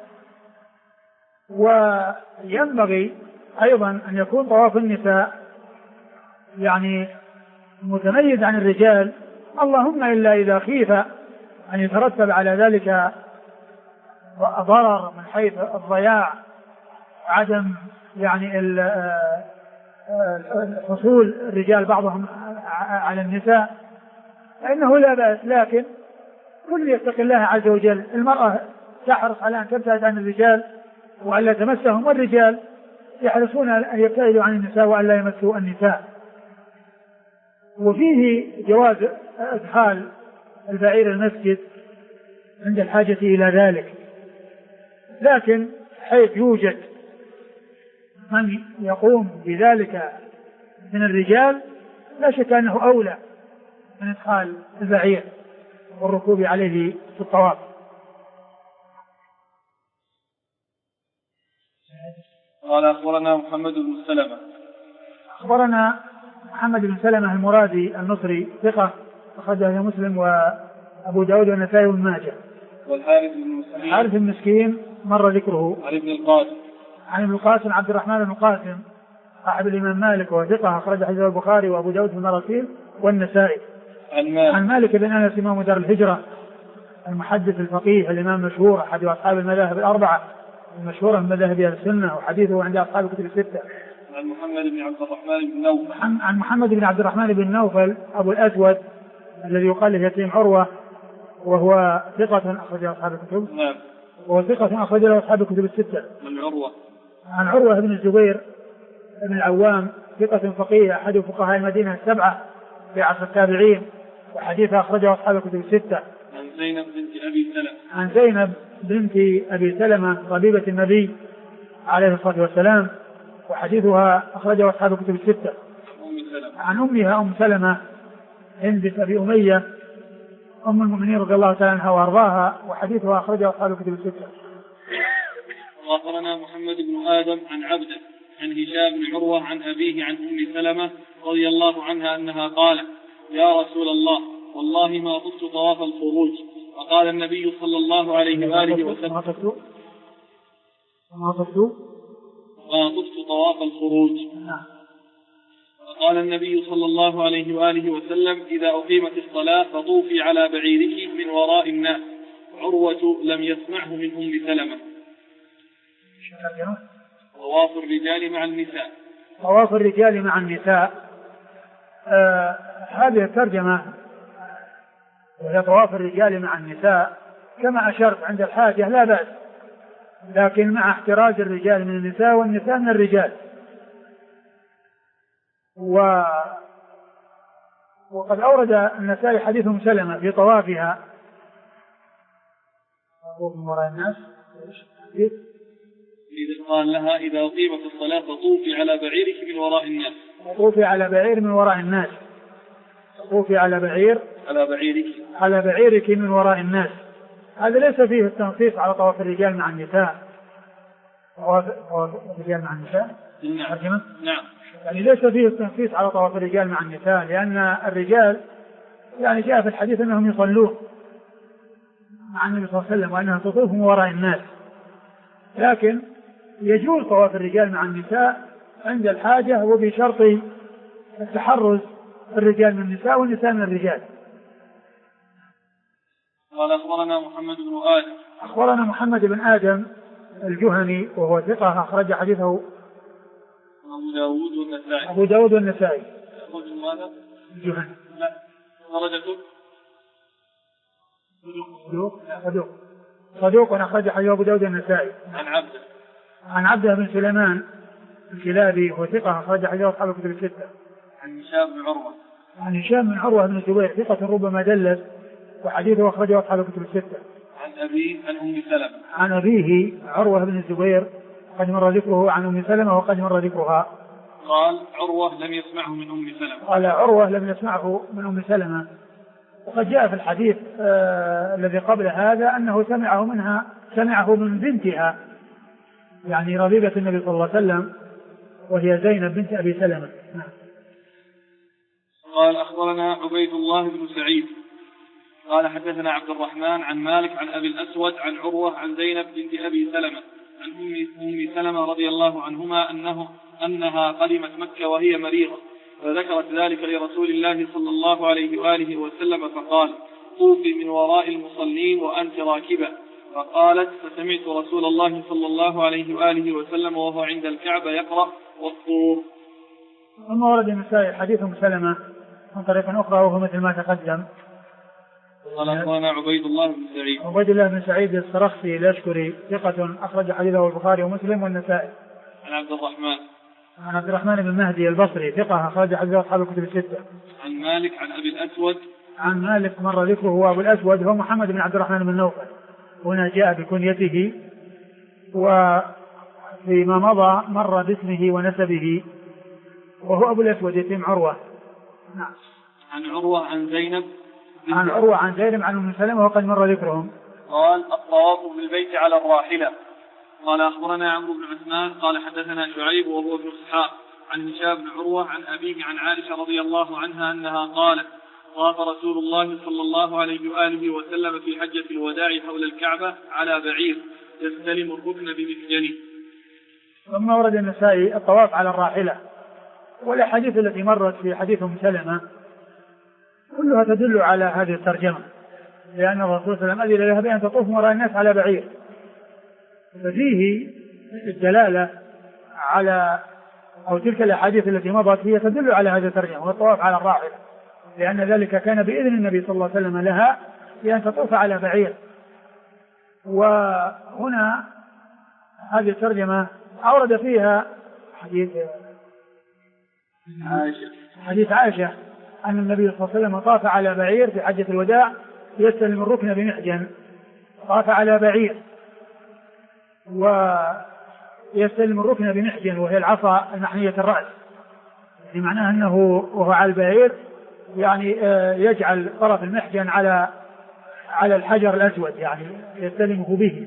وينبغي أيضا أن يكون طواف النساء يعني متميز عن الرجال، اللهم إلا إذا خيف أن يترتب على ذلك ضرر من حيث الضياع وعدم يعني حصول الرجال بعضهم على النساء، فإنه لا بأس، لكن كل يتقي الله عز وجل. المرأة تحرص على أن تبتعد عن الرجال وألا تمسهم، والرجال يحرصون أن يبتعدوا عن النساء وألا يمسوا النساء. وفيه جواز إدخال البعير المسجد عند الحاجة إلى ذلك، لكن حيث يوجد من يقوم بذلك من الرجال لا شك أنه أولى من إدخال البعير والركوب عليه في الطواف. قال أخبرنا محمد بن سلمة. أخبرنا محمد بن سلمة المرادي المصري ثقة أخرجه مسلم وأبو داود والنسائي وابن ماجه. والحارث بن مسكين مر ذكره. عن ابن القاسم عبد الرحمن بن القاسم صاحب الإمام مالك وثقة أخرج حديثه البخاري وأبو داود في المراسيل والنسائي. عن مالك بن أنس إمام دار الهجرة المحدث الفقيه الإمام المشهور أحد أصحاب المذاهب الأربعة المشهورة من مذاهب أهل السنة وحديثه عند أصحاب الكتب الستة. عن محمد بن عبد الرحمن بن نوفل. عن محمد بن عبد الرحمن بن نوفل أبو الأسود الذي يقال له يتيم عروة وهو ثقة أخرج أصحاب الكتب. نعم. وهو ثقة أخرج له أصحاب الكتب الستة. عن عروة بن الزبير بن العوام ثقة فقيه أحد فقهاء المدينة السبعة في عصر التابعين وحديثه أخرجه أصحاب الكتب الستة. عن زينب بنت أبي سلمة طبيبة النبي عليه الصلاة والسلام وحديثها أخرجه أصحاب الكتب الستة. عن أمها أم سلمة هند أبي أمية أم المؤمنين رضي الله تعالى عنها وأرضاها وحديثها أخرجه أصحاب الكتب الستة. وأخبرنا محمد بن آدم عن عبده عن هشام بن عروة عن أبيه عن أم سلمة رضي الله عنها أنها قالت: يا رسول الله والله ما طفت طواف الخروج. فقال النبي صلى الله عليه وآله وسلم: ما طفت طواف الخروج. فقال النبي صلى الله عليه وآله وسلم: إذا أقيمت الصلاة فطوفي على بعيرك من وراء الناس. عروة لم يسمعه من أم سلمة. طواف الرجال مع النساء. طواف الرجال مع النساء. هذه الترجمة وهي طواف الرجال مع النساء كما أشرت عند الحاجة لا بأس، لكن مع احتراز الرجال من النساء والنساء من الرجال. وقد أورد النسائي حديث أم سلمة في طوافها من وراء الناس إذا قال لها: إذا أقيمت الصلاة فطوفي على بعيرك من وراء الناس. طوفي على بعير من وراء الناس. طوفي على بعيرك من وراء الناس. هذا ليس فيه التنصيص على طواف الرجال مع النساء. طواف الرجال مع النساء. نعم. يعني ليس فيه التنصيص على طواف الرجال مع النساء، لأن الرجال يعني جاء في الحديث أنهم يصلون مع النبي صلى الله عليه وسلم وأنها تطوف من وراء الناس، لكن يجوز طواف الرجال مع النساء عند الحاجة وبشرط التحرز الرجال من النساء والنساء من الرجال. قال أخبرنا محمد بن آدم. أخبرنا محمد بن آدم الجهني وهو ثقة أخرج حديثه أبو داود والنسائي. ماذا؟ الجهني. لا. درجته صدوق أخرج حديثه أبو داود والنسائي. عن عبده بن سليمان الكلابي وهو ثقة أخرج حديثه أصحاب الكتب الستة. عن هشام بن عروة. عن هشام بن عروة بن الزبير ثقة ربما دلس، وحديثه أخرجه أصحاب الكتب الستة. عن أبيه عن أم سلمة. عن أبيه عروة بن الزبير قد مر ذكره، عن أم سلمة وقد مر ذكرها. قال عروة لم يسمعه من أم سلمة. قال عروة لم يسمعه من أم سلمة. وقد جاء في الحديث الذي قبل هذا أنه سمعه من بنتها، يعني ربيبة النبي صلى الله عليه وسلم، وهي زينب بنت أبي سلمة. قال أخبرنا عبيد الله بن سعيد قال حدثنا عبد الرحمن عن مالك عن أبي الأسود عن عروة عن زينب بنت أبي سلمة عن أم سلمة رضي الله عنهما أنها قدمت مكة وهي مريضة، فذكرت ذلك لرسول الله صلى الله عليه وآله وسلم فقال طوفي من وراء المصلين وأنت راكبة، فقالت فسمعت رسول الله صلى الله عليه وآله وسلم وهو عند الكعبة يقرأ والطور. ثم ورد النسائي حديث أم سلمة من طريق أخرى وهو مثل ما تقدم. قال أخبرنا عبيد الله بن سعيد. عبيد الله بن سعيد الصرخسي الأشكري ثقة أخرج حديثه البخاري ومسلم والنسائي. عن عبد الرحمن بن مهدي البصري ثقة أخرج حديثه أصحاب الكتب الستة. عن مالك عن أبي الأسود. عن مالك مر ذكره، وأبو الأسود هو محمد بن عبد الرحمن بن نوفل، هنا جاء بكنيته، وفيما مضى مر باسمه ونسبه، وهو أبو الأسود يتيم عروة. نعم. عن عروة عن زينب. عن عروة عن زينب عن أم سلمة وقد مر ذكرهم. قال الطواف بالبيت على الراحلة. قال أخبرنا عمرو بن عثمان قال حدثنا شعيب وهو ابن إسحاق عن هشام بن عروة عن أبيه عن عائشة رضي الله عنها أنها قالت طاف رسول الله صلى الله عليه وآله وسلم في حجة الوداع حول الكعبة على بعير يستلم الركن بمسجنه. ثم ورد النسائي الطواف على الراحلة، والأحاديث التي مرت في حديث أم سلمة كلها تدل على هذه الترجمة، لأن الرسول صلى الله عليه وسلم أذن لها بأن تطوف وراء الناس على بعير، ففيه الدلالة على أو تلك الأحاديث التي مضت هي تدل على هذه الترجمة والطواف على الراحلة، لأن ذلك كان بإذن النبي صلى الله عليه وسلم لها بأن تطوف على بعير. وهنا هذه الترجمة أورد فيها حديث عائشة أن النبي صلى الله عليه وسلم طاف على بعير في حجة الوداع يستلم الركن بمحجن، طاف على بعير ويستلم الركن بمحجن وهي العصا المحنية الرأس، يعني معناه أنه وهو على البعير يعني يجعل طرف المحجن على الحجر الأسود، يعني يستلمه به.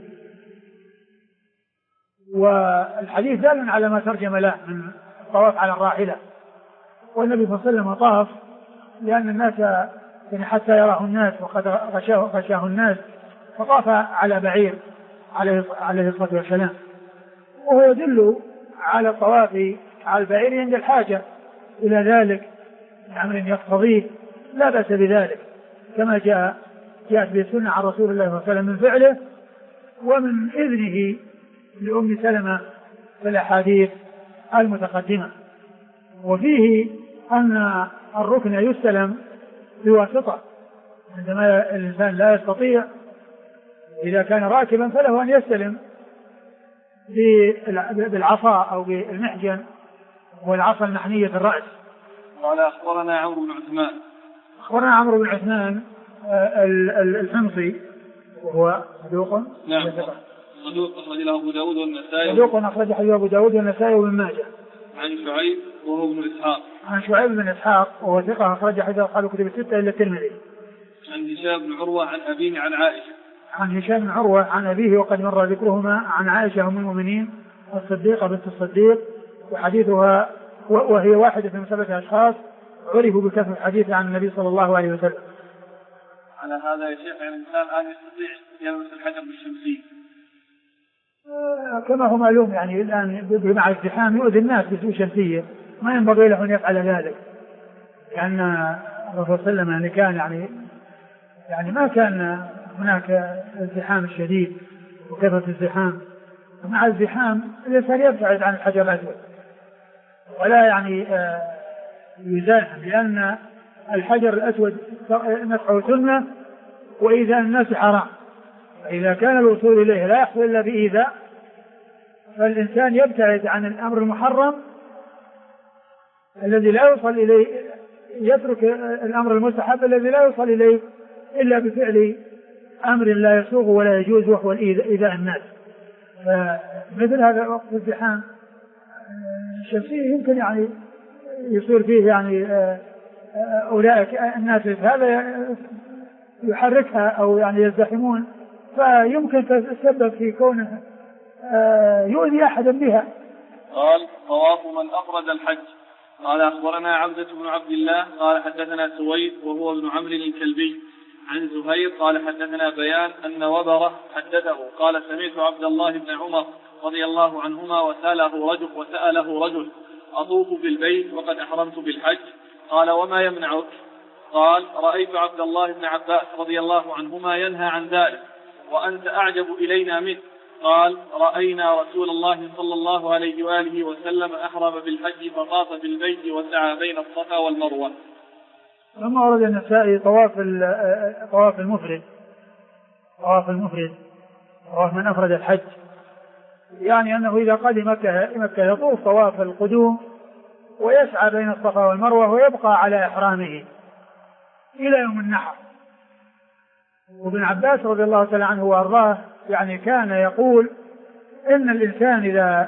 والحديث دال على ما ترجم له من الطواف على الراحلة، والنبي صلى الله عليه وسلم طاف لأن الناس يعني حتى يراه الناس وقد غشاه الناس، فطاف على بعير عليه الصلاة والسلام، وهو يدل على الطواف على البعير عند الحاجة إلى ذلك أمر يقتضيه لا بأس بذلك، كما جاءت به السنة عن رسول الله صلى الله عليه وسلم من فعله ومن إذنه لأم سلمة في الأحاديث المتقدمة. وفيه أن الركن يستلم بواسطة، عندما الإنسان لا يستطيع إذا كان راكبا فله أن يستلم بالعصا أو بالمحجن والعصا المحنية في الرأس. قال أخبرنا عمرو بن عثمان. أخبرنا عمرو بن عثمان الحمصي وهو صدوق. نعم صدوق أخرج له أبو داود والنسائي. صدوق أخرج له أبو داود والنسائي وابن ماجه. عن شعيب وهو ابن إسحاق. عن شعيب بن إسحاق وهو ثقة أخرج حديث أصحاب الكتب الستة إلا الترمذي. عن هشام بن عروة عن أبيه عن عائشة. عن هشام بن عروة عن أبيه وقد مر ذكرهما عن عائشة أم المؤمنين الصديقة بنت الصديق، وحديثها وهي واحدة من 7 أشخاص عرفوا بكثرة الحديث عن النبي صلى الله عليه وسلم. على هذا يا شيخ الإنسان الآن يستطيع يلمس الحجر بالشمسية كما هو معلوم، يعني الآن مع الازدحام يؤذي الناس بسوء شمسية، ما ينبغي له أن يفعل ذلك، لأن الرسول صلى الله عليه وسلم يعني كان يعني ما كان هناك ازدحام شديد وكثرة الازدحام، مع الازدحام الإنسان يبتعد عن الحجر الأسود ولا يعني يزاحم، لأن الحجر الأسود نفعه سنة وإيذاء الناس حرام، فإذا كان الوصول إليه لا يحصل إلا بإيذاء فالإنسان يبتعد عن الأمر المحرم الذي لا يوصل يترك الأمر المستحب الذي لا يوصل إليه إلا بفعل أمر لا يسوغ ولا يجوز وهو إيذاء الناس. فمثل هذا وقت الازدحام الشمسية يمكن يعني يصير فيه يعني أولئك الناس هذا يحركها أو يعني يزدحمون، فيمكن تتسبب في كونه يؤذي أحدا بها. قال طواف من أفرد الحج. قال أخبرنا عبدة بن عبد الله قال حدثنا سويد وهو ابن عمرو الكلبي عن زهير قال حدثنا بيان أن وبره حدثه قال سمعت عبد الله بن عمر رضي الله عنهما وسأله رجل أطوف بالبيت وقد أحرمت بالحج قال وما يمنعك؟ قال رأيت عبد الله بن عباس رضي الله عنهما ينهى عن ذلك وأنت أعجب إلينا منه. قال رأينا رسول الله صلى الله عليه وآله وسلم أحرم بالحج فطاف بالبيت وسعى بين الصفا والمروة. ثم ورد النسائي طواف المفرد طواف من أفرد الحج، يعني أنه إذا قدم مكة يطوف طواف القدوم ويسعى بين الصفا والمروة ويبقى على إحرامه إلى يوم النحر. وابن عباس رضي الله تعالى عنه وأرضاه يعني كان يقول إن الإنسان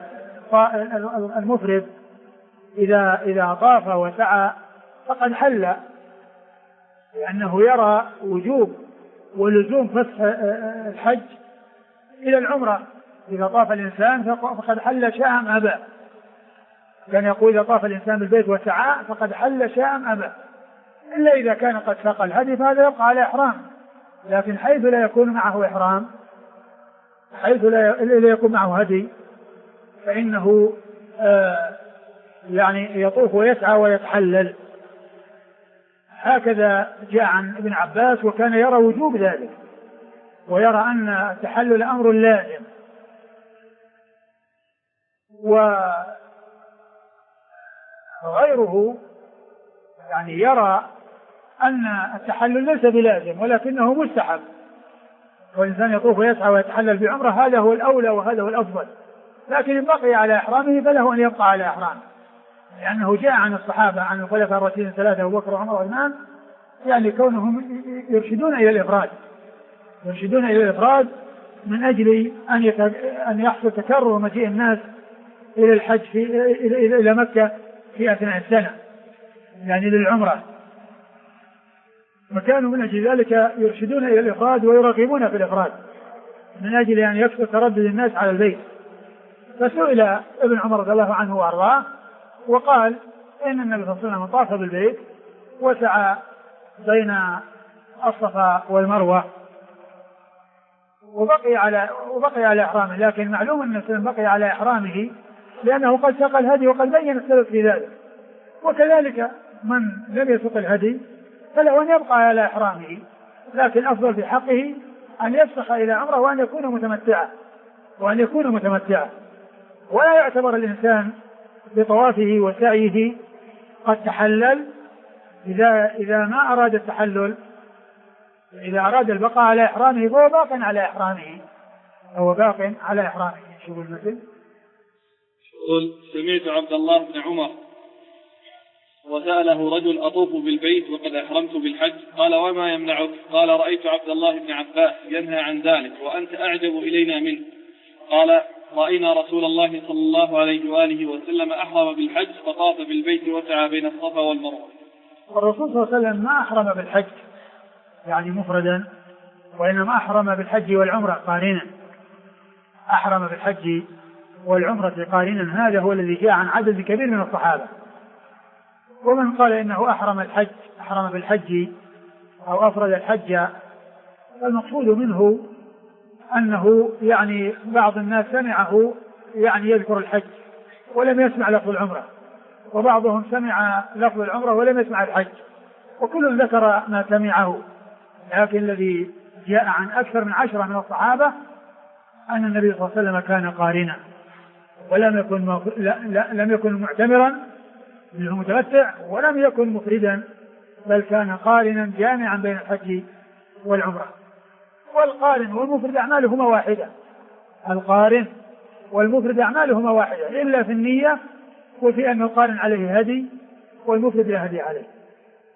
المفرد إذا طاف وسعى فقد حل، لأنه يرى وجوب ولزوم فسح الحج إلى العمرة. إذا طاف الإنسان فقد حل شاء أم أبى. كان يقول إذا طاف الإنسان بالبيت وسعى فقد حل شاء أم أبى، إلا إذا كان قد ساق الهدي فهذا يبقى على إحرام. لكن حيث لا يكون معه إحرام، حيث لا يكون معه هدي، فإنه يعني يطوف ويسعى ويتحلل. هكذا جاء عن ابن عباس، وكان يرى وجوب ذلك ويرى أن التحلل أمر لازم. وغيره يعني يرى أن التحلل ليس بلازم ولكنه مستحب، والإنسان يطوف ويسعى ويتحلل بعمرة هذا هو الأولى وهذا هو الأفضل. لكن إن بقي على إحرامه فله أن يبقى على إحرامه، لأنه جاء عن الصحابة عن الخلفاء الراشدين ثلاثة أبو بكر وعمر وعثمان يعني كونهم يرشدون إلى الإفراد من أجل أن يحصل تكرر مجيء الناس إلى الحج إلى مكة في أثناء السنة، يعني للعمرة. وكانوا من أجل ذلك يرشدون إلى الإفراد ويرغبون في الإفراد من أجل أن يكثر تردد الناس على البيت. فسئل ابن عمر رضي الله عنه وأرضاه وقال إن النبي صلى الله عليه وسلم طاف بالبيت وسعى بين الصفا والمروة وبقي على إحرامه. لكن معلوم أن النبي بقي على إحرامه لأنه قد ساق الهدي وقد بين السبب في ذلك. وكذلك من لم يسق الهدي فله أن يبقى على إحرامه، لكن أفضل في حقه أن يفسخ إلى عمره وأن يكون متمتعا ولا يعتبر الإنسان بطوافه وسعيه قد تحلل إذا ما أراد التحلل. إذا أراد البقاء على إحرامه فهو باق على إحرامه. شوف المثل. سمعت عبد الله بن عمر وسأله رجل أطوف بالبيت وقد أحرمت بالحج قال وما يمنعك؟ قال رأيت عبد الله بن عباس ينهى عن ذلك وأنت أعجب إلينا منه. قال رأينا رسول الله صلى الله عليه وآله وسلم أحرم بالحج فطاف بالبيت وسعى بين الصفا والمروة. الرسول صلى الله عليه وسلم ما أحرم بالحج يعني مفردا، وإنما أحرم بالحج والعمرة قارنا. أحرم بالحج والعمرة قارنا، هذا هو الذي جاء عن عدد كبير من الصحابة. ومن قال إنه أحرم بالحج أو أفرد الحج، المقصود منه أنه يعني بعض الناس سمعه يعني يذكر الحج ولم يسمع لفظ العمرة، وبعضهم سمع لفظ العمرة ولم يسمع الحج، وكل ذكر ما سمعه. لكن الذي جاء عن أكثر من 10 من الصحابة أن النبي صلى الله عليه وسلم كان قارنا لم يكن معتمرا منه متمتع ولم يكن مفردا، بل كان قارنا جامعا بين الحج والعمرة. والقارن والمفرد أعمالهما واحدة، إلا في النية وفي أن القارن عليه هدي والمفرد لا هدي عليه.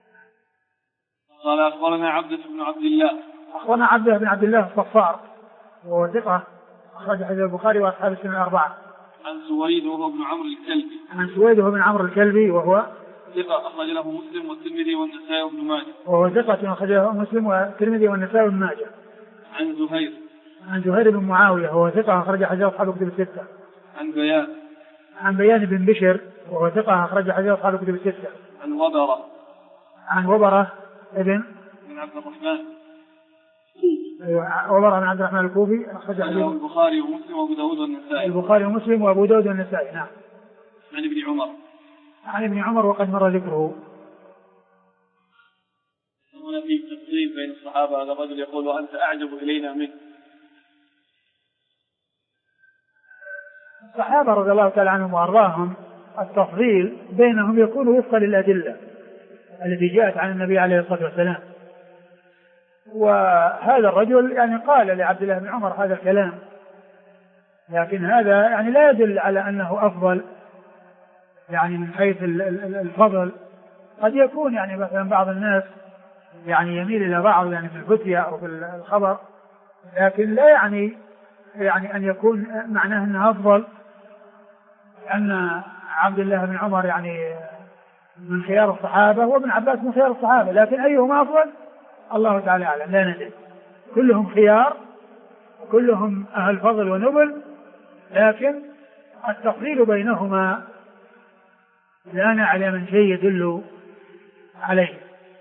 قال أخبرنا عبدة بن عبد الله. أخبرنا عبدة بن عبد الله الصفار وهو ثقة أخرج حديث البخاري وأصحاب السنن الأربعة. عن سويد وهو ابن عمرو الكلبي. عن سويد وهو ابن عمرو الكلبي وهو ثقة أخرج له مسلم والترمذي والنسائي وابن ماجه. وهو ثقة أخرج له مسلم والترمذي والنسائي وابن ماجه. عن زهير. عن زهير بن معاوية وهو ثقة أخرج حديث أصحاب الكتب الستة. عن بيان. عن بيان بن بشر وهو ثقة أخرج حديث أصحاب الكتب الستة. عن وبرة. عن وبرة ابن من عبد الرحمن. وبرة بن عبد الرحمن الكوفي أخرج حديث البخاري ومسلم وأبو داود والنسائي. البخاري ومسلم وأبو داود والنسائي. نعم. عن ابن عمر. عن ابن عمر وقد مر ذكره. هنا في تفصيل بين الصحابة. هذا الرجل يقول وأنت أعجب إلينا منه. الصحابة رضي الله تعالى عنهم وأرضاهم التفضيل بينهم يكون وفقا للأدلة التي جاءت عن النبي عليه الصلاة والسلام. وهذا الرجل يعني قال لعبد الله بن عمر هذا الكلام، لكن هذا يعني لا يدل على أنه أفضل يعني من حيث الفضل. قد يكون يعني مثلا بعض الناس يعني يميل إلى بعض يعني في الفتية أو في الخبر، لكن لا يعني أن يكون معناه أنه أفضل، أن عبد الله بن عمر يعني من خيار الصحابة وابن عباس من خيار الصحابة، لكن أيهما أفضل الله تعالى أعلم، لا ندري. كلهم خيار وكلهم أهل فضل ونبل، لكن التفضيل بينهما لا نعلم شيء يدل عليه.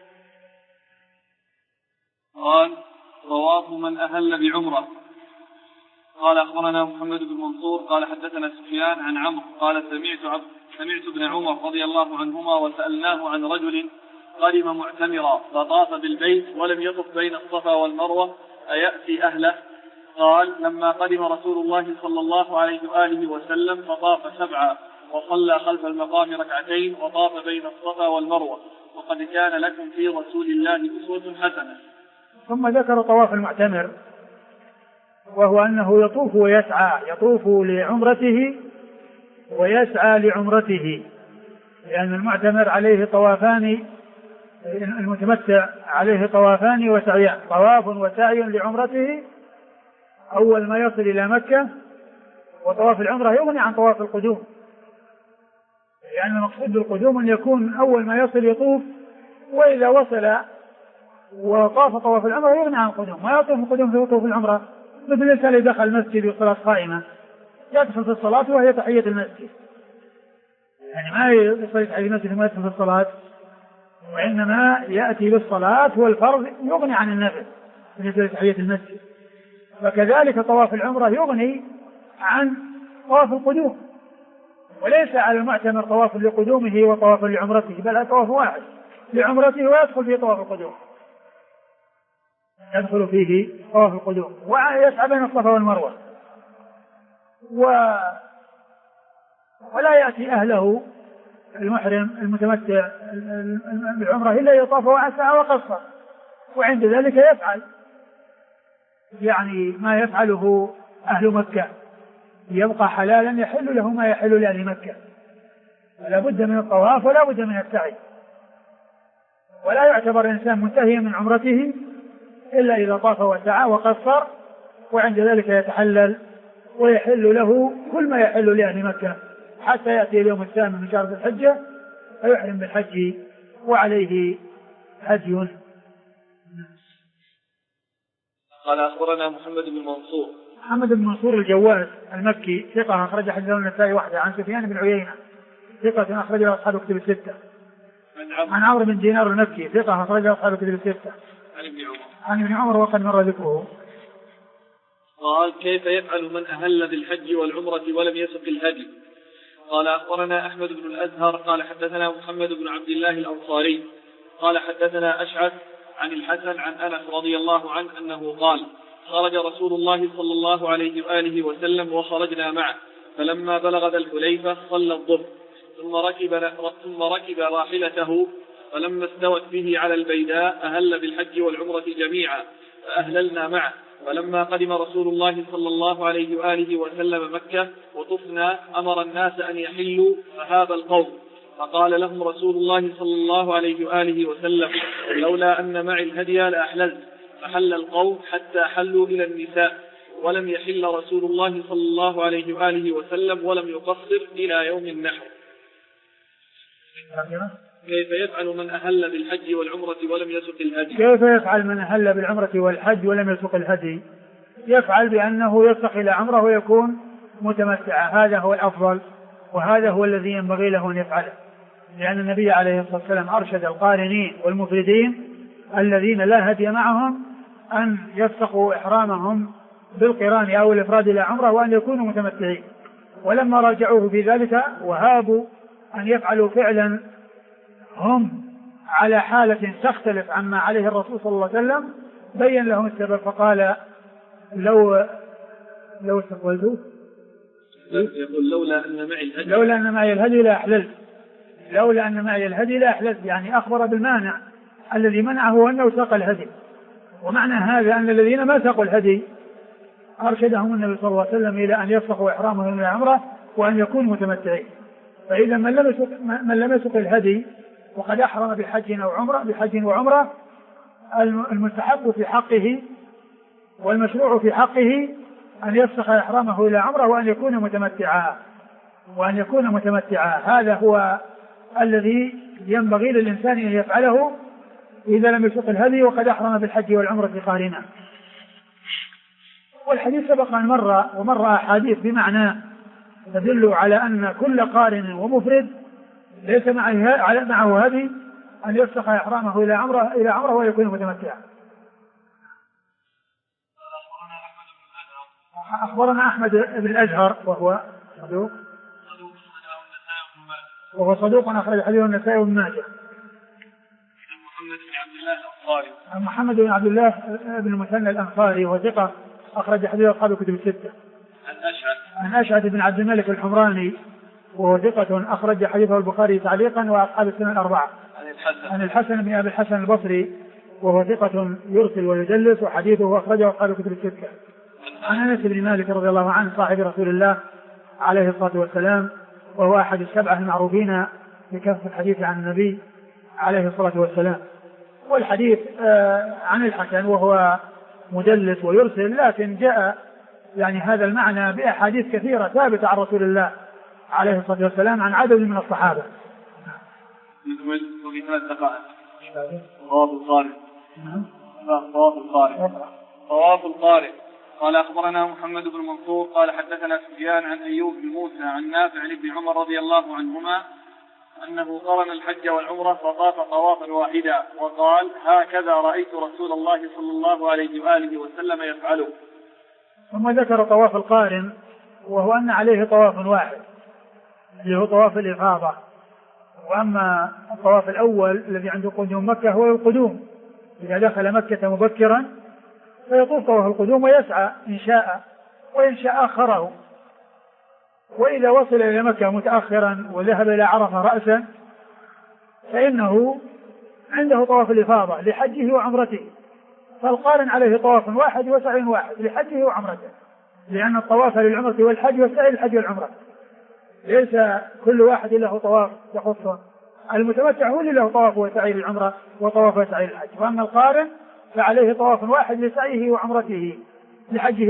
قال طواف من أهل بعمرة. قال أخبرنا محمد بن منصور قال حدثنا سفيان عن عمرو قال سمعت ابن عمر رضي الله عنهما وسألناه عن رجل قدم معتمرا فطاف بالبيت ولم يطف بين الصفا والمروة أيأتي أهله؟ قال لما قدم رسول الله صلى الله عليه وآله وسلم فطاف 7 وصلى خلف المقام 2 وطاف بين الصفا والمروة وقد كان لكم في رسول الله أسوة حسنة. ثم ذكر طواف المعتمر، وهو أنه يطوف ويسعى، يطوف لعمرته ويسعى لعمرته، لأن المعتمر عليه طوافان، المتمتع عليه طوافان وسعيان، طواف وسعي لعمرته أول ما يصل إلى مكة، وطواف العمرة يغني عن طواف القدوم، لأن المقصود بالقدوم أن يكون أول ما يصل يطوف، وإذا وصل وطاف طواف العمرة يغني عن القدوم، ما يطوف القدوم في طواف العمرة، مثل الإنسان اللي دخل المسجد وصلاة قائمة يدخل في الصلاة وهي تحية المسجد، يعني ما يصلي تحية المسجد ثم يدخل في الصلاة، وإنما يأتي بالصلاة والفرض يغني عن النفل بالنسبة لتحية المسجد. وكذلك طواف العمرة يغني عن طواف القدوم، وليس على المعتمر طواف لقدومه وطواف لعمرته، بل طواف واحد لعمرته ويدخل فيه طواف القدوم، يدخل فيه طواف القدوم ويسعى بين الصفا والمروة، ولا يأتي أهله المحرم المتمتع بالعمرة إلا يطاف وسعى وقصر، وعند ذلك يفعل يعني ما يفعله أهل مكة، يبقى حلالا يحل له ما يحل لأهل مكة، ولا بد من الطواف ولا بد من السعي، ولا يعتبر الإنسان منتهيا من عمرته إلا إذا طاف وسعى وقصر، وعند ذلك يتحلل ويحل له كل ما يحل لأهل مكة حتى يأتي اليوم الثامن من شهر الحجة فيحرم بالحج وعليه هدي. قال أخبرنا محمد بن منصور. محمد بن منصور الجواز المكي ثقة أخرج حديثه النسائي وحده. عن سفيان بن عيينة ثقة أخرجه أصحاب الكتب الستة. عن عمرو بن دينار المكي ثقة أخرجه أصحاب الكتب الستة. عن ابن عمر وقد مر ذكره. قال كيف يفعل من أهل بالحج والعمرة ولم يسق الهدي؟ قال أخبرنا أحمد بن الأزهر قال حدثنا محمد بن عبد الله الأنصاري قال حدثنا أشعث عن الحسن عن أنس رضي الله عنه أنه قال خرج رسول الله صلى الله عليه وآله وسلم وخرجنا معه، فلما بلغ ذا الحليفة صلى الظهر ثم ركب راحلته، فلما استوت به على البيداء أهل بالحج والعمرة جميعا فأهللنا معه، فلما قدم رسول الله صلى الله عليه وآله وسلم مكة وطفنا أمر الناس أن يحلوا فهاب القوم، فقال لهم رسول الله صلى الله عليه وآله وسلم: لولا أن معي الهدي لأحللت. فحل القوم حتى حلوا إلى النساء، ولم يحل رسول الله صلى الله عليه وآله وسلم ولم يقصر إلى يوم النحر. كيف يفعل من أهل بالحج والعمرة ولم يسق الهدي؟ كيف يفعل من أهل بالعمرة والحج ولم يسق الهدي؟ يفعل بأنه يسق إلى عمره ويكون متمتعا، هذا هو الأفضل وهذا هو الذي ينبغي له أن يفعله، لأن النبي عليه الصلاة والسلام أرشد القارنين والمفردين الذين لا هدي معهم أن يسقوا إحرامهم بالقران أو الإفراد إلى عمره وأن يكونوا متمتعين. ولما راجعوه في ذلك وهابوا أن يفعلوا فعلا هم على حالة تختلف عما عليه الرسول صلى الله عليه وسلم بين لهم السبب، فقال: لو استقبلتوه يقول لولا أن معي الهدي لأحللت. لولا أن معي الهدي لأحللت، يعني أخبر بالمانع الذي منعه أنه ساق الهدي. ومعنى هذا أن الذين ما ساقوا الهدي أرشدهم النبي صلى الله عليه وسلم إلى أن يسقوا إحرامهم من العمرة وأن يكونوا متمتعين. فإذا من لم يسق الهدي وقد أحرم بحج وعمرة المستحب في حقه والمشروع في حقه أن يفسخ إحرامه إلى عمره وأن يكون متمتعا. هذا هو الذي ينبغي للإنسان أن يفعله إذا لم يسق الهدي وقد أحرم بالحج والعمرة قارنا. والحديث سبق أن مر أحاديث بمعنى تدل على أن كل قارن ومفرد ليس معه هدي أن يفسخ إحرامه إلى عمره ويكون متمتعا. أخبرنا أحمد بن الأزهر وهو صدوق أخرج حديثه النسائي وابن ماجه. محمد بن عبد الله بن المثنى الأنصاري وثقة أخرج حديث أصحاب الكتب الستة. عن أشعث بن عبد الملك الحمراني وهو ثقة أخرج حديثه البخاري تعليقا وأصحاب السنن الأربعة. عن الحسن بن أبي الحسن البصري وهو ثقة يرسل ويدلس وحديثه أخرجه أصحاب الكتب الستة. عن أنس بن مالك رضي الله عنه صاحب رسول الله عليه الصلاة والسلام وهو أحد السبعة المعروفين بكثرة الحديث عن النبي عليه الصلاة والسلام. والحديث عن الحسن وهو مدلس ويرسل، لكن جاء يعني هذا المعنى بأحاديث كثيرة ثابتة عن رسول الله عليه الصلاة والسلام عن عدد من الصحابة. طواف القارئ. قال أخبرنا محمد بن منصور قال حدثنا سفيان عن أيوب بن موسى عن نافع عن ابن عمر رضي الله عنهما أنه قرن الحج والعمرة فطاف طوافا واحدا وقال: هكذا رأيت رسول الله صلى الله عليه وآله وسلم يفعله. ثم ذكر طواف القارن وهو أن عليه طواف واحد اللي هو طواف الإفاضة. وأما الطواف الأول الذي عند قدوم مكة هو القدوم، إذا دخل مكة مبكرا فيطوف طواف القدوم ويسعى إن شاء وإن شاء آخره. وإذا وصل إلى مكة متأخرا وذهب إلى عرفة رأسا فإنه عنده طواف الإفاضة لحجه وعمرته، فالقارن عليه طواف واحد وسعي واحد لحجه وعمرته، لأن الطواف للعمرة والحج والسعي للحج والعمرة، ليس كل واحد له طواف يخصه. المتمتع هو اللي له طواف وسعي للعمرة وطواف وسعي للحج، وأما القارن فعليه طواف واحد لسعيه وعمرته لحجه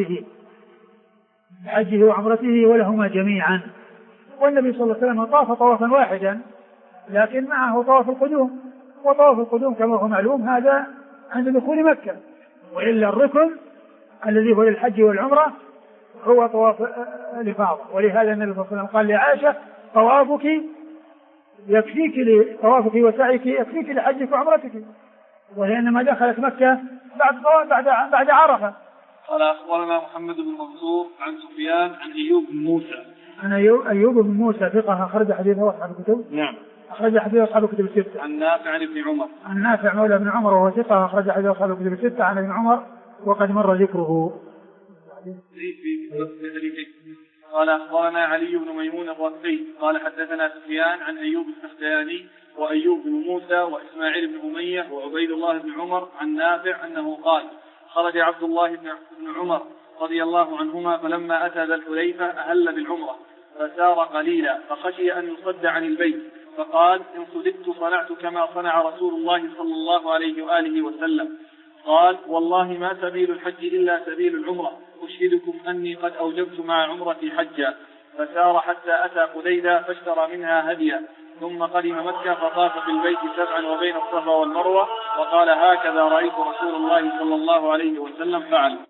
وعمرته ولهما جميعا. والنبي صلى الله عليه وسلم طاف طوافا واحدا لكن معه طواف القدوم، وطواف القدوم كما هو معلوم هذا عند دخول مكة، وإلا الركن الذي هو للحج والعمرة هو طواف الإفاضة. ولهذا النبي صلى الله عليه وسلم قال لعائشة: طوافك يكفيك لطوافك وسعيك يكفيك لحجك وعمرتك، ولأنما دخلت مكة بعد عرفة. قال أخبرنا محمد بن منصور عن سفيان عن أيوب بن موسى. عن أيوب بن موسى ثقة أخرج حديثه أصحاب الكتب. نعم. أخرج حديث أصحاب الكتب الستة. عن نافع عن ابن عمر. عن نافع مولى ابن عمر وهو ثقة أخرج حديث أصحاب الكتب الستة عن ابن عمر وقد مر ذكره. قال أخبرنا علي بن ميمون الرقي قال حدثنا سفيان عن أيوب السختياني وأيوب بن موسى وإسماعيل بن أمية وعبيد الله بن عمر عن نافع أنه قال: خرج عبد الله بن عمر رضي الله عنهما فلما أتى ذا الحليفة أهل بالعمرة فسار قليلا فخشي أن يصد عن البيت، فقال: إن صدقت صنعت كما صنع رسول الله صلى الله عليه وآله وسلم. قال: والله ما سبيل الحج إلا سبيل العمرة، أشهدكم أني قد أوجبت مع عمرتي حجا. فسار حتى أتى قديدا فاشترى منها هديا، ثم قدم مكة فطاف في البيت 7 وبين الصفا والمروة، وقال: هكذا رأيت رسول الله صلى الله عليه وسلم فعل.